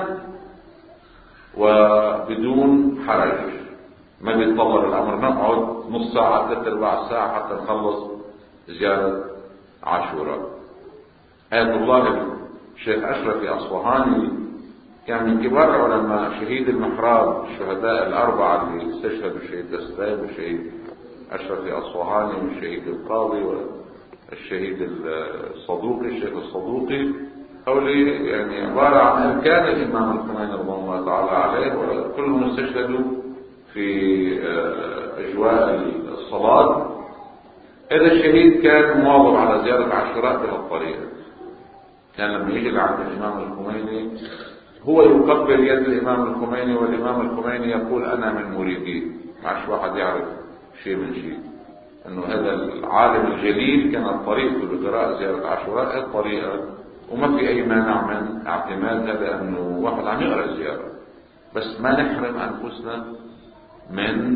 وبدون حرج. ما بيتطور الأمر نقعد نص ساعة ثلاث أرباع ساعة حتى نخلص زيارة عاشوراء. آية الله الشيخ أشرفي أصفهاني كان من كبار علماء، شهيد المحراب، الشهداء الأربعة اللي استشهدوا، الشهيد دستان والشهيد أشرفي أصفهاني والشهيد القاضي والشهيد الصدوقي الشيخ الصدوقي. هؤلاء يعني عبارة عن أركان الإمام الخميني رضي الله تعالى عليه، وكلهم استشهدوا في أجواء الصلاة. هذا الشهيد كان مواظب على زيارة عاشوراء بهالطريقة. كان لما يجي لعند الإمام الخميني هو يقبل يد الإمام الخميني، والإمام الخميني يقول أنا من مريديه. معش واحد يعرف شيء من شيء أنه هذا العالم الجليل كانت طريقته لقراءة زيارة عاشوراء هذه الطريقة، وما في أي مانع من اعتماد هذا أنه واحد عم يقرأ الزيارة، بس ما نحرم أنفسنا من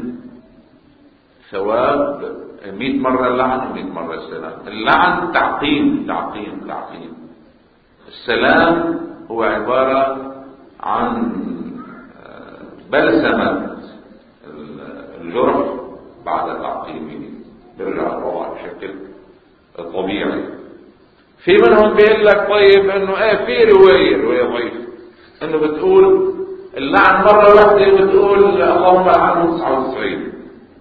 ثواب مئة مرة اللعن ومئة مرة السلام. اللعن تعقيم تعقيم تعقيم، السلام هو عبارة عن بلسمة الجرح بعد تعقيمه بيرجع الوضع بشكل طبيعي. في منهم بيقول لك طيب انه ايه في رواية رواية ضعيفة انه بتقول اللعن مرة واحدة بتقول اللهم لعنه تسعة وتسعين.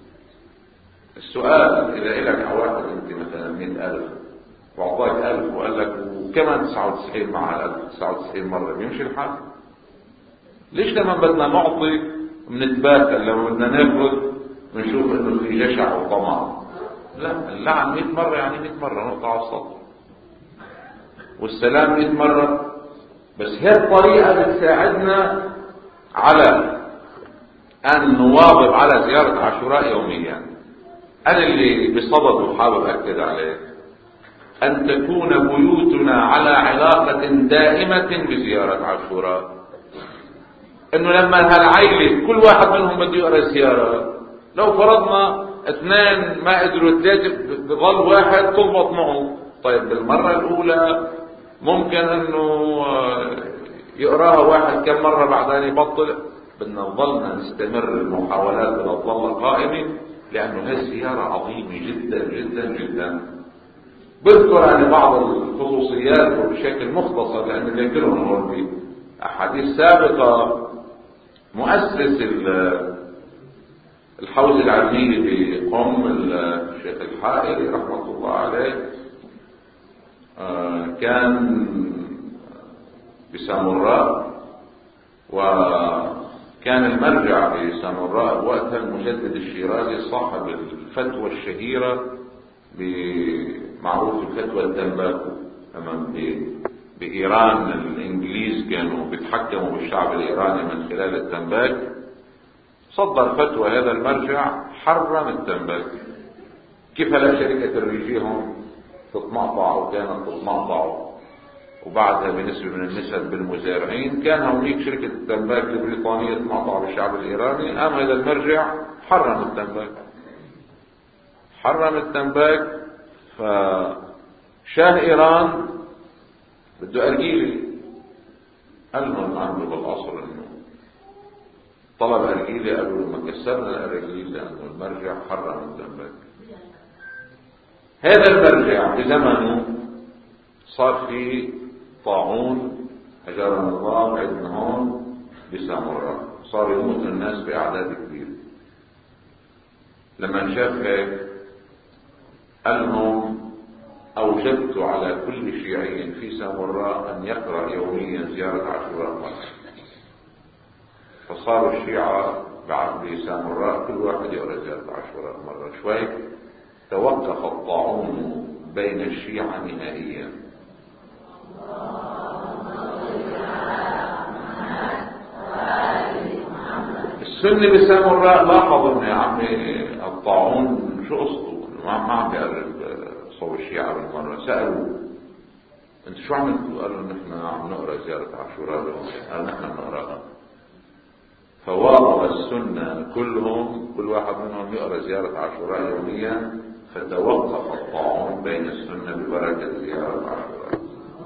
السؤال اذا لك على واحد انت مثلا مئة الف واعطاك الف وقال لك وكمان تسعة وتسعين مع الالف تسعة وتسعين مرة بيمشي الحال؟ ليش لما بدنا نعطي بنتباكل لما بدنا ناخذ بنشوف انه في جشع وطمع؟ لا، اللعن مئة مرة يعني مئة مرة نقطة على السطر، والسلام مئة مرة. بس هي الطريقة بتساعدنا على ان نواظب على زيارة عاشوراء يوميا. انا اللي بصدد وحابب اكد عليه ان تكون بيوتنا على علاقة دائمة بزيارة عاشوراء. انه لما هالعائلة كل واحد منهم بده يقرأ زيارة، لو فرضنا اثنين ما قدروا ثلاثة بظل واحد تضبط معه، طيب بالمرة الاولى ممكن انه يقراها واحد كم مرة بعدين يبطل. بدنا نضلنا نستمر المحاولات بدها تضل قائمة، لانه هي الزيارة عظيمة جدا جدا جدا. بذكر عن بعض الخصوصيات وبشكل مختصر لان ذكرهم هون في احاديث سابقة. مؤسس الحوزة العلمية بقم الشيخ الحائري رحمة الله عليه كان بسامراء، وكان المرجع بسامراء وقتها المجدد الشيرازي صاحب الفتوى الشهيرة بمعروف الفتوى التنباكو. أمام بإيران الإنجليز كانوا بيتحكموا بالشعب الإيراني من خلال التنباك، صدر فتوى هذا المرجع حرم التنباك. كيف لا شركة الريجيهم تتمقطع وكانت تتمقطع، وبعدها بنسبة من النسب بالمزارعين. كان هونيك شركة التنباك البريطانية تتمقطع بالشعب الإيراني، قام هذا المرجع حرم التنباك حرم التنباك فشاه إيران بده أرجيلة. قال لهم عنده بالأصل انه طلب أرجيلة، قالوا لما كسرنا الأرجيل لأنه المرجع حرم التنباك. هذا المرجع بزمنه صار في طاعون أجار النظام عندنا هون بسامراء، صار يموت الناس بأعداد كبيرة. لما شاف هيك قال لهم أوجبت على كل شيعي في سامراء أن يقرأ يوميا زيارة عاشوراء مرة. فصاروا الشيعة بعد سامراء كل واحد يقرأ زيارة عاشوراء مرة. شوي توقف الطاعون بين الشيعة نهائيا. السنة بسامراء لاحظوا يا عمي الطاعون شو قصته، ما عم بيقرب صوب الشيعة بالمرة. سألوا انت شو عملتوا؟ قالوا نحن عم نقرأ زيارة عاشوراء لهم. قالوا نحن نقرأها. فواظب السنة كلهم كل واحد منهم يقرأ زيارة عاشوراء يوميا، فتوقف الطاعون بين السنة ببركة زيارة عاشوراء.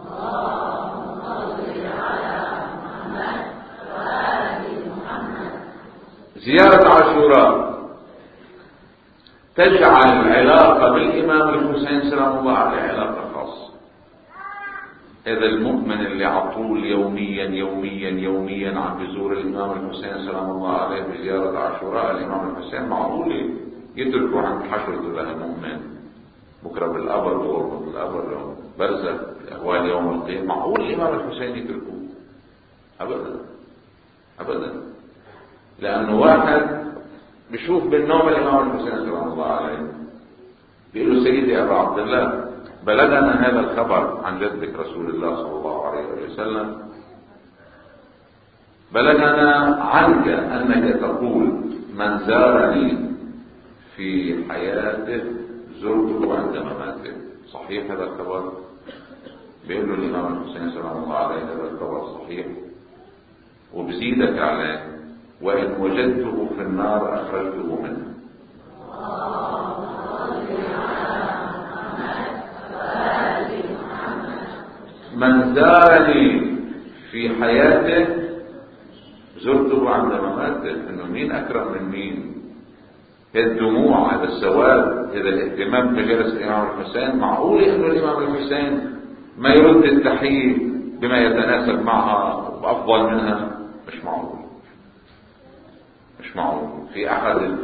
زيارة عاشوراء تجعل العلاقة بالإمام الحسين سلام الله عليه علاقة خاصة. إذا المؤمن اللي عطول يوميا يوميا يوميا عم بيزور الإمام الحسين سلام الله عليه بزيارة عاشوراء، الإمام الحسين معقول يتركوا عند حشرة له المؤمن بكرة بالقبر وغربة بالقبر برزخ أهوال يوم القيامة؟ معقول الإمام الحسين يتركوه؟ أبدا أبدا. لأنه واحد بشوف بالنوم الإمام الحسين سلام الله عليه بيقول له سيدي أبا عبد الله بلغنا هذا الخبر عن جدك رسول الله صلى الله عليه وسلم، بلغنا عنك أنك تقول من زارني في حياته زرته عند مماته. صحيح هذا الخبر؟ بيقول له الإمام الحسين سلام الله عليه هذا الخبر صحيح، وبزيدك عليه وإن وجدته في النار أخرجته منه. من زارني في حياته زرته عند مماته. مؤدب انه مين اكرم من مين. هذه الدموع، هذا السواد، هذا الاهتمام بمجالس الامام الحسين، معقول انه الامام الحسين ما يرد التحية بما يتناسب معها وافضل منها؟ مش معقول، مش معقول. في احد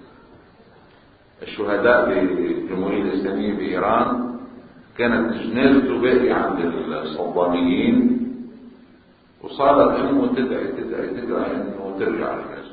الشهداء بالجمهورية الإسلامية بإيران كانت جنازته باقي عند الصداميين، وصارت أمه تدعي تدعي تدعي إنه ترجع جنازته.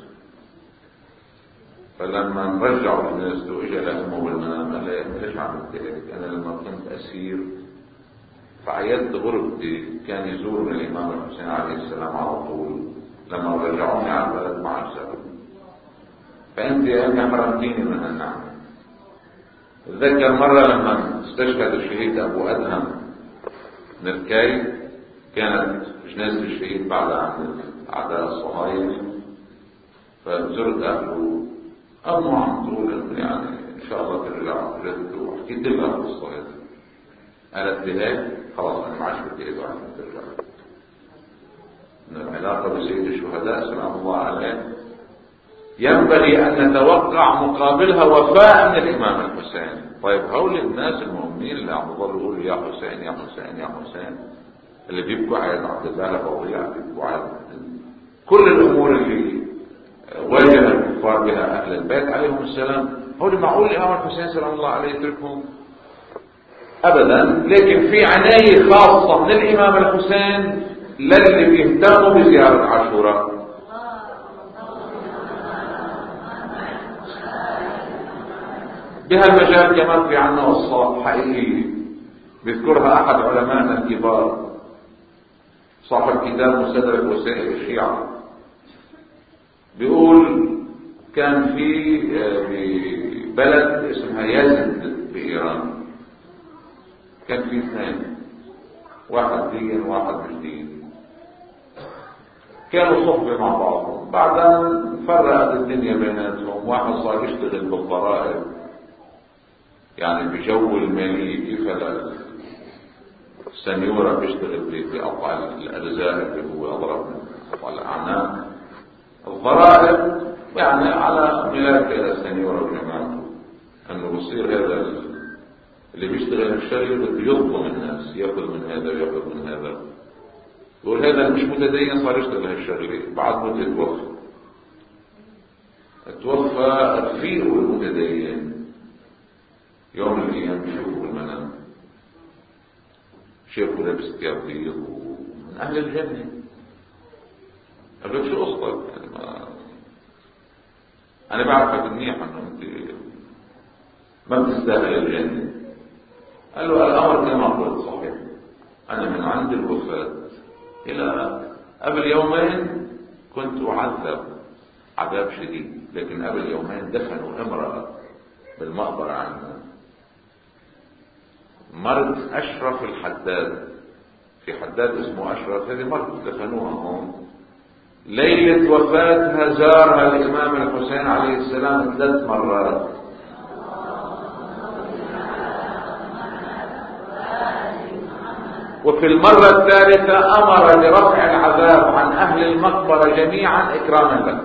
فلما رجعوا جنازته إجا لأمه بالمنام قال لها ليش عملت هيك؟ أنا لما كنت أسير فعيدت غربتي، كان يزورني الإمام الحسين عليه السلام على طول، لما رجعوني على البلد ما عاد زارني، فأنت يا أمي حرمتيني من النعمة. اتذكر مرة لما استشهد الشهيد أبو أدهم نركاي، كانت جنازة الشهيد بعد عن أعداء الصهاينة، فزرت أهله، أمه عم تقول يعني إن شاء الله ترجع جدته، وحكيت لها القصة هذه، قالت لي هيك خلاص أنا ما عادش بدي أدعو عشان ترجع. إن العلاقة بسيد الشهداء سلام الله عليه ينبغي أن نتوقع مقابلها وفاء من الإمام الحسين. طيب هؤلاء الناس المؤمنين اللي عم يضلوا يقولوا يا حسين يا حسين يا حسين، اللي بيبكوا على عبد الله البوضيع، بيبكوا على كل الأمور اللي واجه الكفار بها أهل البيت عليهم السلام، هؤلاء معقول الإمام الحسين سلام الله عليه يتركهم؟ أبدا. لكن في عناية خاصة من الإمام الحسين للي بيهتموا بزيارة عاشوراء. بهالمجال كمان في عنا وصفات حقيقية بيذكرها أحد علمائنا الكبار صاحب كتاب مستدرك وسائل الشيعة، بيقول كان في بلد اسمها يزد بإيران، كان في اثنين، واحد دين وواحد مش دين، كانوا صحبة مع بعضهم، بعدين فرقت الدنيا بيناتهم، واحد صار يشتغل بالضرائب يعني بجو المالية، كيف السنيورة بيشتغل بقطع الأرزاق اللي هو أضرب من قطع الأعناق، الضرائب يعني على ملاك السنيورة وجماعته، أنه بصير هذا اللي بيشتغل الشغل بده يظلم الناس، يأخذ من هذا ويأخذ من هذا، يقول هذا مش متدين صار يشتغل هالشغلة، بعد مدة توفى توفى رفيقه المتدين، يوم من الأيام بيشوفوا بالمنام شافوا لابس ثياب بيض ومن أهل الجنة. قال له شو قصتك؟ يعني ما أنا بعرفك منيح أنه أنت ما بتستاهل الجنة. قال له الأمر كما قلت صحيح، أنا من عند الوفاة إلى قبل يومين كنت أعذب عذاب شديد، لكن قبل يومين دفنوا امرأة بالمقبرة عندنا، مرض أشرف الحداد، في حداد اسمه أشرف، هذه مرض دفنوها هون، ليلة وفاتها زارها الإمام الحسين عليه السلام ثلاث مرات، وفي المرة الثالثة أمر برفع العذاب عن أهل المقبرة جميعا إكراما له.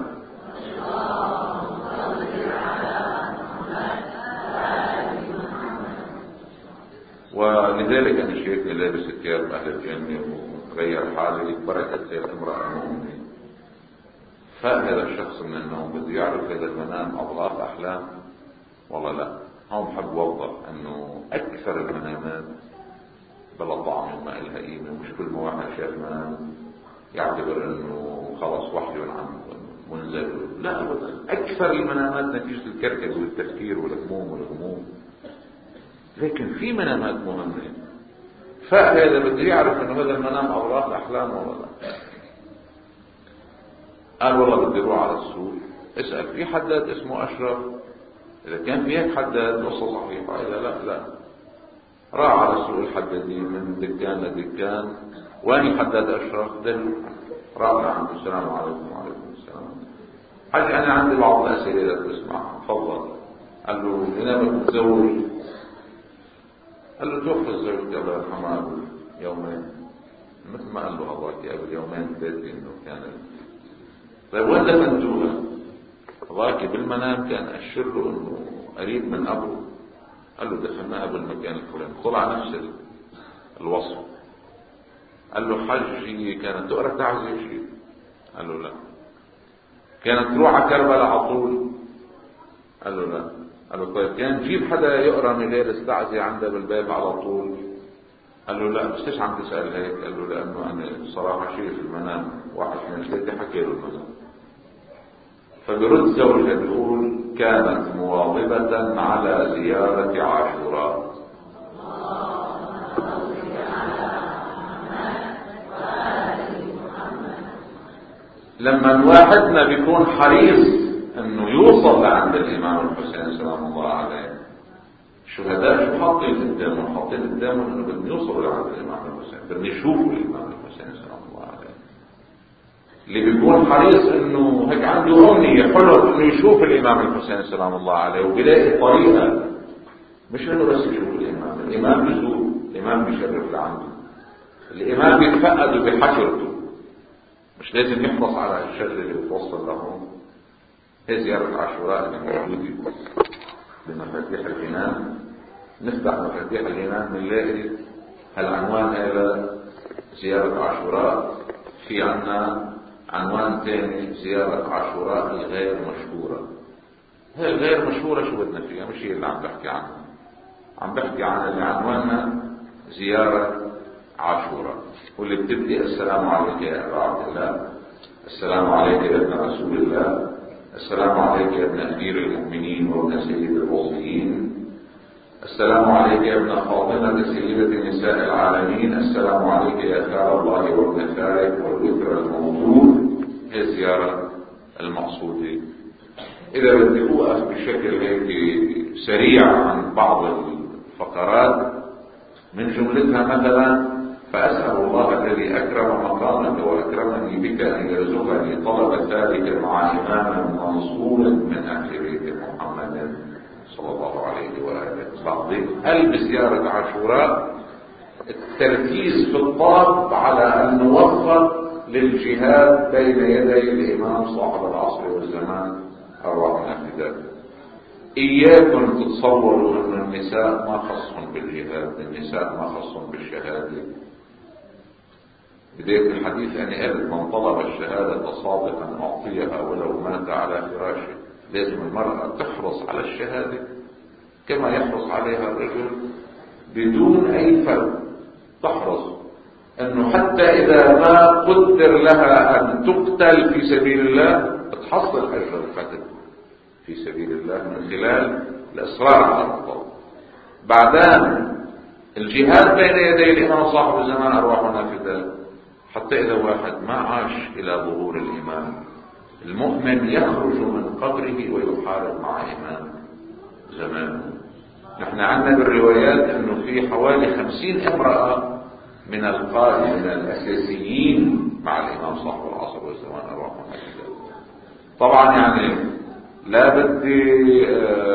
ولذلك أنا شايفني لابس ثياب أهل الجنة وغير حالي بركة هذه الامرأة المؤمنة. فهذا الشخص من النوم بده يعرف هذا المنام أضغاث أحلام والله لا. هم حب وضح أنه أكثر المنامات بلا طعم وما إلها قيمة، مش كل ما واحد شاف منام يعتبر أنه خلص وحي عن منزل، لا أبدا. أكثر المنامات نتيجة الكركز والتفكير والهموم والغموم، لكن في منامات مهمة. فهذا بده يعرف انه هذا المنام اضغاث احلام ولا لا. قال والله بدي اروح على السوق اسال في حداد اسمه اشرف، اذا كان في هيك حداد وصل صحيح، اذا لا لا. راح على السوق الحدادين من دكان لدكان، وين حداد اشرف؟ دل راح لعنده السلام عليكم وعليكم السلام، حاج انا عندي بعض الاسئله اذا بتسمع تفضل. قال له هنا متزوج؟ قال له توفى الزوج الله يرحمه قبل يومين، مثل ما قال له هواكي قبل يومين ثلاثة انه كان طيب وين دفنتوها؟ ضاكي بالمنام كان أشر له انه قريب من ابوه. قال له دفناها بالمكان الفلاني. طلع نفس الوصف. قال له حجي كانت تقرا تعزيه شيء؟ قال له لا. كانت تروح على كربلاء على طول؟ قال له لا. قال له طيب كان تجيب حدا يقرا مجالس تعزيه عندها بالباب على طول؟ قال له لا. بس ليش عم تسال هيك؟ قال له لانه انا صراحه شيء في المنام واحد من ثلاثه حكى له المنام. فبرد زوجها بيقول كانت مواظبة على زيارة عاشوراء. لما واحدنا بيكون حريص انه يوصل لعند الامام الحسين سلام الله عليه، الشهداء شو حاطين قدامهم؟ حاطين قدامهم انه بدهم يوصلوا لعند الامام الحسين، بدهم يشوفوا الامام الحسين سلام الله عليه. اللي بيكون حريص انه هيك عنده امنية حلوة انه يشوف الامام الحسين سلام الله عليه وبيلاقي طريقة، مش انه بس يشوف الامام، الامام بيزور، الامام بيشرف لعنده، الامام بيتفقد وبحشرته، مش لازم يحرص على الشغل اللي بتوصل لهم. هي زيارة عاشوراء اللي موجودة بمفاتيح الجنان. نفتح مفاتيح الجنان بنلاقي هالعنوان هذا زيارة عاشوراء. في عنا عنوان ثاني زيارة عاشوراء الغير مشهورة. هي الغير مشهورة شو بدنا فيها؟ مش هي اللي عم بحكي عنها. عم بحكي عن اللي عنواننا زيارة عاشوراء، واللي بتبدي السلام عليك يا أبا عبد الله، السلام عليك يا ابن رسول الله، السلام عليك يا ابن أمير المؤمنين وابن سيد الوصيين، السلام عليك يا ابن فاطمة سيدة نساء العالمين، السلام عليك يا خال الله وابن خالك والوتر الموصول. هي الزيارة المقصودة. إذا بدي أوقف بشكل هيك سريع عن بعض الفقرات من جملتها مثلا، فأسأل الله الذي أكرم مقامك وأكرمني بك أن يرزقني طلب ذلك مع إمام منصور من أهل بيت محمد صلى الله عليه وآله. بعضهم هل بزيارة عاشوراء التركيز في الطلب على أن نوفق للجهاد بين يدي الإمام صاحب العصر والزمان أرواحنا فداء. إياكم تتصوروا أن النساء ما خصهم بالجهاد، النساء ما خصهم بالشهادة. بداية الحديث أنا قلت من طلب الشهادة صادقا أعطيها ولو مات على فراشه. لازم المرأة تحرص على الشهادة كما يحرص عليها الرجل بدون أي فرق. تحرص أنه حتى إذا ما قدر لها أن تقتل في سبيل الله تحصل أجر القتل في سبيل الله من خلال الإصرار على الطلب. بعدين الجهاد بين يدي الإمام صاحب الزمان أرواحنا فداء. حتى إذا واحد ما عاش إلى ظهور الإمام، المؤمن يخرج من قبره ويحارب مع إمام زمانه. نحن عندنا بالروايات أنه في حوالي خمسين امرأة من القادة من الأساسيين مع الإمام صاحب العصر والزمان أرواحنا فداء. طبعا يعني لا بدي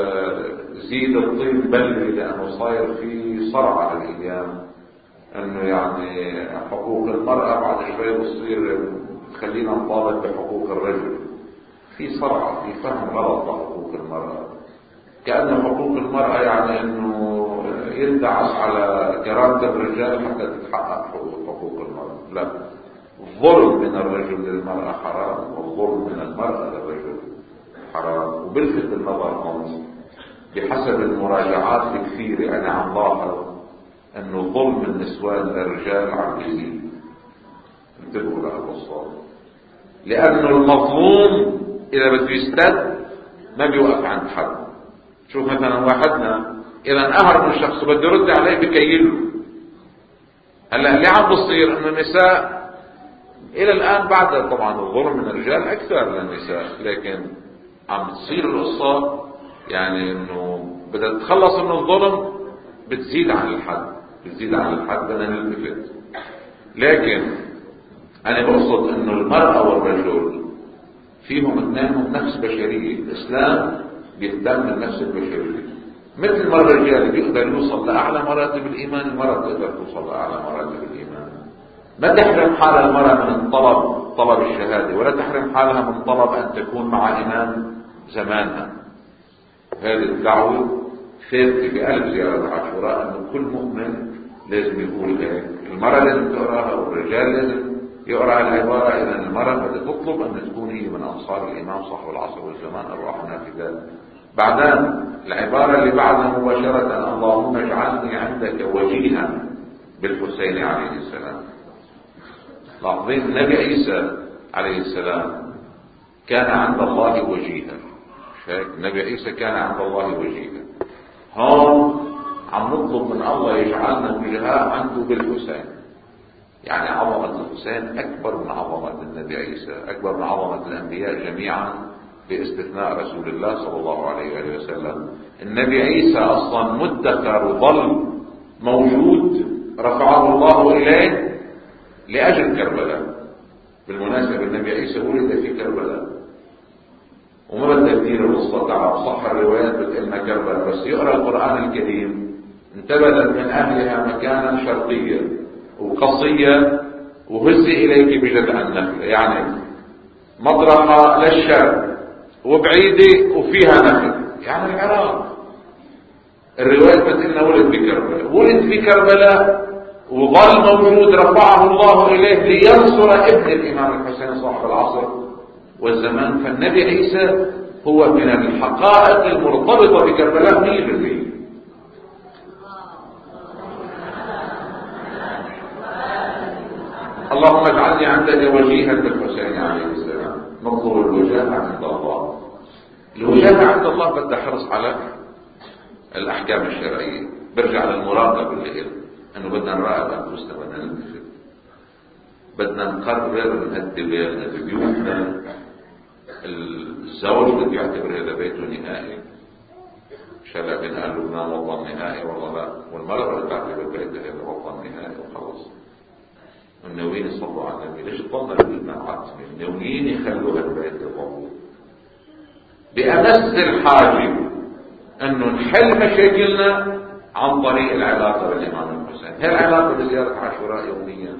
زيد الطين بلي، لأنه صاير في صرع الأيام انه يعني حقوق المرأة بعد شوية بتصير تخلينا نطالب بحقوق الرجل. في صرع، في فهم غلط بحقوق المرأة، كأن حقوق المرأة يعني انه يدعس على كرامة الرجال حتى تتحقق حقوق المرأة. لا، الظلم من الرجل للمرأة حرام، والظلم من المرأة للرجل حرام. وبلفت النظر بحسب المراجعات الكثيرة أنا عم لاحظ أنه ظلم النسوان للرجال عم يزيد. انتبهوا لهذا الصوت، لأنه المظلوم إذا بده يستد ما بيوقف عند حد. شوف مثلا واحدنا إذا انقهر من شخص بده يرد عليه بكيله. هلا اللي عم بصير أنه النساء إلى الآن بعد طبعا الظلم من الرجال أكثر للنساء، لكن عم تصير القصة يعني أنه بدها تتخلص من الظلم بتزيد عن الحد، بتزيد عن الحد. بدنا نلتفت. لكن أنا بقصد أنه المرأة والرجل فيهم اثنينهم نفس بشرية. الإسلام بيهتم بالنفس البشرية. مثل ما الرجال بيقدر يوصل لأعلى مراتب الإيمان، المرأة تقدر توصل لأعلى مراتب الإيمان. ما تحرم حال المرأة من الطلب طلب الشهادة، ولا تحرم حالها من طلب أن تكون مع إمام زمانها. هذه الدعوة ثابتة بقلب زيارة عاشوراء، أنه كل مؤمن لازم يقول هيك. المرأة لازم تقراها والرجال لازم يقرأ العبارة. إذا المرأة بدها تطلب أن تكون هي من أنصار الإمام صاحب العصر والزمان أرواحنا في ذلك. بعدين العبارة اللي بعدها مباشرة: اللهم اجعلني عندك وجيها بالحسين عليه السلام. لاحظين النبي عيسى عليه السلام كان عند الله وجيها. شايف النبي عيسى كان عند الله وجيها. هون عم نطلب من الله يجعلنا وجهاء عنده بالحسين. يعني عظمة الحسين أكبر من عظمة النبي عيسى، أكبر من عظمة الأنبياء جميعا باستثناء رسول الله صلى الله عليه وآله وسلم. النبي عيسى أصلا مدخر وظل موجود رفعه الله إليه لأجل كربلاء. بالمناسبة النبي عيسى ولد في كربلاء، وما بدنا كثير القصة تعرف صح الروايات بتقلنا كربلاء، بس يقرأ القرآن الكريم انتبذت من أهلها مكانا شرقيا وقصية وهزي إليك بجذع النخل، يعني مطرحة للشرق وبعيدة وفيها نخل، يعني العراق. الرواية بتقلنا ولد بكربلاء، ولد في كربلاء وظل موجود رفعه الله إليه لينصر ابن الإمام الحسين صاحب العصر والزمان. فالنبي عيسى هو من الحقائق المرتبطة بكربلاء مية بالمية. اللهم اجعلني عندك وجيها بالحسين عليه السلام. نطلب الوجاهة عند الله. الوجاهة عند الله بدها حرص على الأحكام الشرعية. برجع للمراقبة اللي قلت انه بدنا نراقب انفسنا، بدنا ننتفق، بدنا نقرر نهدي بيوتنا. الزوج بده يعتبر هذا بيته نهائي، شلع بين اهل لبنان وطن نهائي والله لا، والمرأة بدها تعتبر بيتها هذا وطن نهائي وخلص. الناويين يصلوا على النبي، ليش تضلنا بيوتنا عاطمة؟ الناويين يخلوا هالبيت يضلوا بأمس الحاجة انه نحل مشاكلنا عن طريق العلاقة بالإمام الحسين. هي العلاقة بزيارة عاشوراء يوميا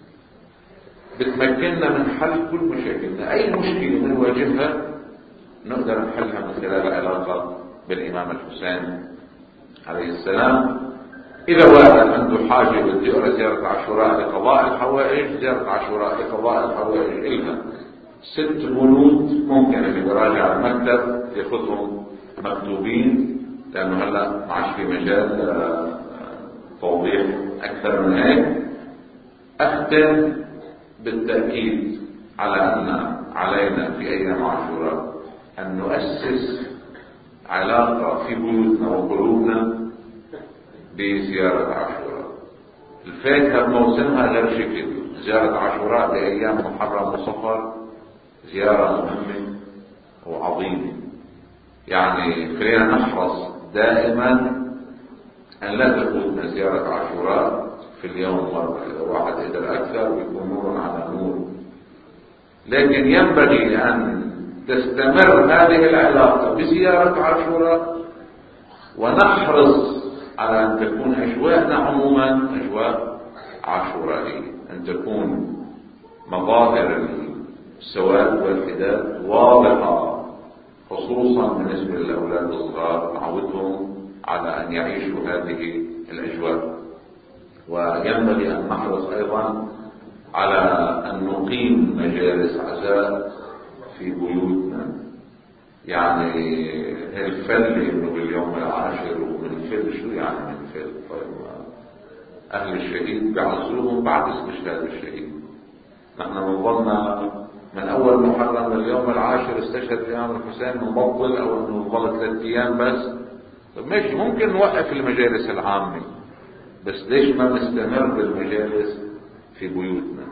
بتمكننا من حل كل مشاكلنا. أي مشكلة نواجهها نقدر نحلها من خلال العلاقة بالإمام الحسين عليه السلام. إذا واحد عنده حاجة بده يقرأ زيارة عاشوراء لقضاء الحوائج، زيارة عاشوراء لقضاء الحوائج إلها ست بنود ممكن اللي براجع المكتب ياخذهم مكتوبين، لأنه هلا ما عادش في مجال توضيح أكثر من هيك. أختم بالتأكيد على أن علينا في أيام عاشوراء أن نؤسس علاقة في بيوتنا وقلوبنا بزيارة عاشوراء. الفاكهة بموسمها غير شكل. زيارة عاشوراء بأيام محرم وصفر زيارة مهمة وعظيمة. يعني خلينا نحرص دائما أن لا تفوتنا زيارة عاشوراء في اليوم مرة. إذا واحد قدر أكثر بيكون نور على نور، لكن ينبغي أن تستمر هذه العلاقة بزيارة عاشوراء، ونحرص على أن تكون أجواءنا عموما أجواء عاشورائية، أن تكون مظاهر السواد والحداد واضحة، خصوصا بالنسبة للأولاد الصغار، نعودهم على أن يعيشوا هذه الأجواء. وينبغي أن نحرص أيضا على أن نقيم مجالس عزاء في بيوتنا. يعني الفل إنه باليوم العاشر ومن فل، شو يعني من فل؟ طيب أهل الشهيد بعزوهم بعد استشهاد الشهيد. نحن نظلنا من أول محرم لليوم العاشر استشهد الإمام الحسين مبطل، أو إنه ظل ثلاث أيام بس. طيب ماشي، ممكن نوقف المجالس العامة، بس ليش ما نستمر بالمجالس في بيوتنا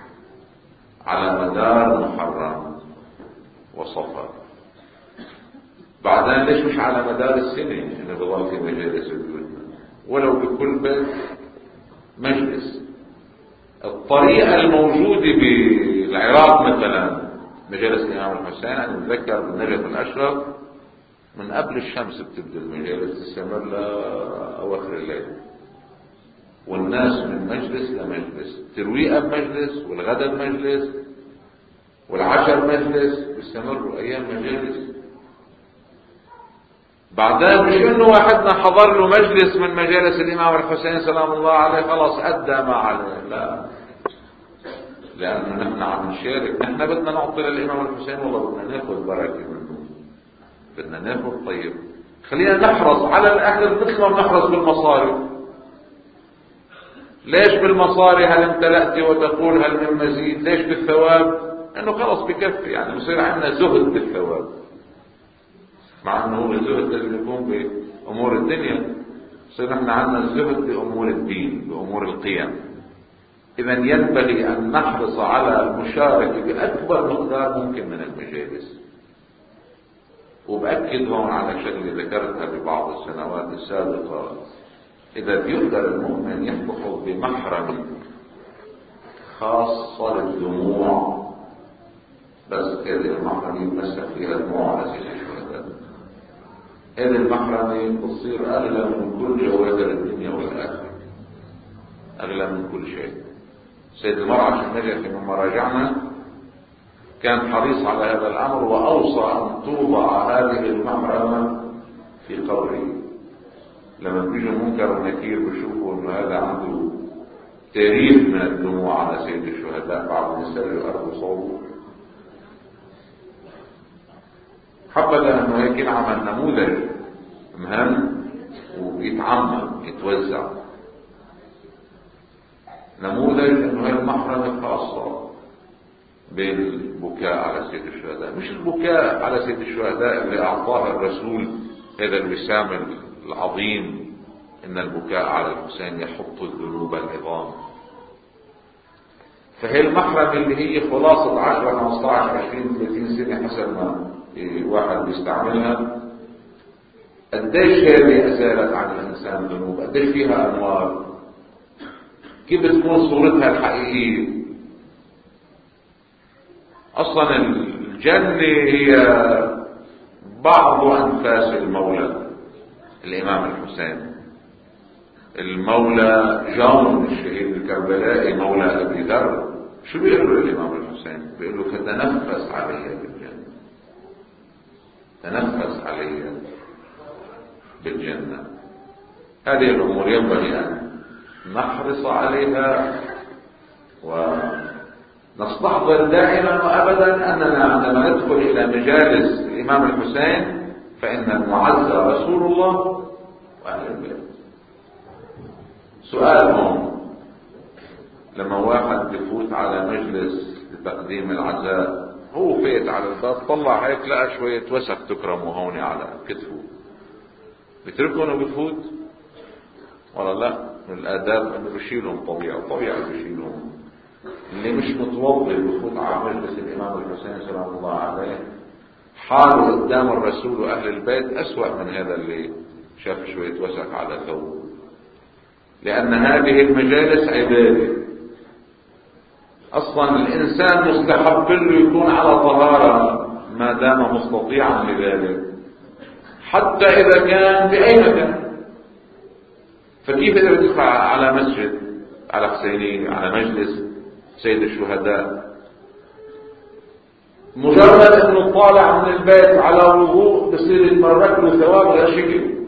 على مدار محرم وصفر؟ بعدين ليش مش على مدار السنة إنه بضل في مجالس بيوتنا، ولو بكل بيت مجلس؟ الطريقة الموجودة بالعراق مثلا مجالس الإمام الحسين، أنا أتذكر بالنجف الأشرف من قبل الشمس بتبدأ المجالس تستمر لأواخر الليل، والناس من مجلس لمجلس، ترويقة بمجلس والغدا بمجلس، والعشر مجلس بيستمروا أيام مجالس. بعدين مش إنه واحدنا حضر له مجلس من مجالس الإمام الحسين سلام الله عليه خلاص أدى ما عليه، لا، لأنه نحن عم نشارك. نحن بدنا نعطي للإمام الحسين، والله بدنا ناخذ بركة منه، بدنا ناخذ. طيب خلينا نحرص على الأخذ مثل ما بنحرص بالمصاري. ليش بالمصاري هل امتلأت وتقول هل من مزيد؟ ليش بالثواب؟ انه خلص بكفي، يعني بصير عندنا زهد بالثواب، مع انه هو الزهد لازم يكون بامور الدنيا، بصير نحن عندنا الزهد بامور الدين، بامور القيم. اذا ينبغي ان نحرص على المشاركه باكبر مقدار ممكن من المجالس. وبأكد هون على شغله ذكرتها ببعض السنوات السابقه، إذا بيقدر المؤمن يحتفظ بمحرم خاصة للدموع، بس هذه المحرمة يتمسك فيها دموع على سبيل الشهداء. هذه المحرمة بتصير أغلى من كل جواهر الدنيا والآخرة، أغلى من كل شيء. سيد المرعش النجفي من مراجعنا كان حريص على هذا الأمر، وأوصى أن توضع هذه المحرمة في قبره. لما بيجوا منكر ونكير بيشوفوا انه هذا عنده تاريخ من الدموع على سيد الشهداء بعد ما سرقوا ارض صوبه. حبذا انه هيك ينعمل نموذج مهم ويتعمم يتوزع، نموذج انه هي المحرمة الخاصة بالبكاء على سيد الشهداء، مش البكاء على سيد الشهداء اللي اعطاه الرسول هذا الوسام العظيم، ان البكاء على الحسين يحط الذنوب العظام. فهي المحرمة اللي هي خلاصة عشرة خمسة عشر عشرين ثلاثين سنة حسب ما واحد بيستعملها. قديش هذه ازالت عن الانسان ذنوب، قديش فيها انوار، كيف بتكون صورتها الحقيقية. اصلا الجنة هي بعض انفاس المولى الامام الحسين. المولى جون الشهيد الكربلائي مولى ابي ذر شو بيقول له الامام الحسين؟ بيقول له فتنفس علي بالجنة، تنفس علي بالجنة. هذه الامور ينبغي ان نحرص عليها ونستحضر دائما وابدا اننا عندما ندخل الى مجالس الامام الحسين فان المعز رسول الله واهل البيت. سؤالهم لما واحد بفوت على مجلس لتقديم العزاء، هو فات على الباب طلع هيك لقى شوية وسخ تكرمه هون على كتفه، بتركهم وبفوت ولا لا؟ من الآداب انه بشيلهم طبيعي، طبيعي بشيلهم. اللي مش متوضي بفوت على مجلس الامام الحسين سلام الله عليه حاله قدام الرسول واهل البيت اسوأ من هذا اللي شاف شوية وسخ على ثوبه، لان هذه المجالس عبادة. اصلا الانسان مستحب له يكون على طهارة ما دام مستطيعا لذلك، حتى اذا كان في اي مكان. فكيف اذا بتدخل على مسجد، على حسينية، على مجلس سيد الشهداء، مجرد انه طالع من البيت على وضوء بصير يتمرك له ثواب لا شكل.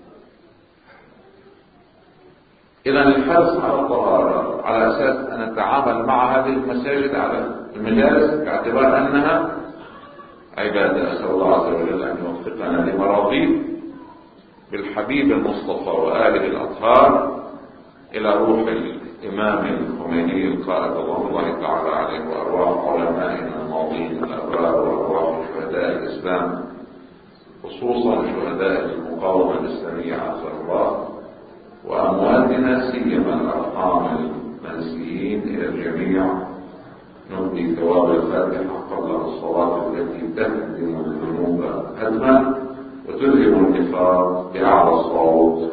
اذا الحرص على الطهارة على اساس ان نتعامل مع هذه المساجد على المجالس باعتبار انها عبادة. اسأل الله عز وجل ان يوفقنا لمراضيه بالحبيب المصطفى وآله الأطهار إلى روح الإمام الخميني القائد رضوان الله تعالى عليه وأرواح علمائنا الماضين الأبرار وأرواح شهداء الإسلام، خصوصا شهداء المقاومة الإسلامية عز الله، وأمواتنا سيما الأرحام المنسيين إلى الجميع. نهدي ثواب الفاتحة قبل الصلاة التي تهدم الذنوب هدما وتلهم النفاق بأعلى الصوت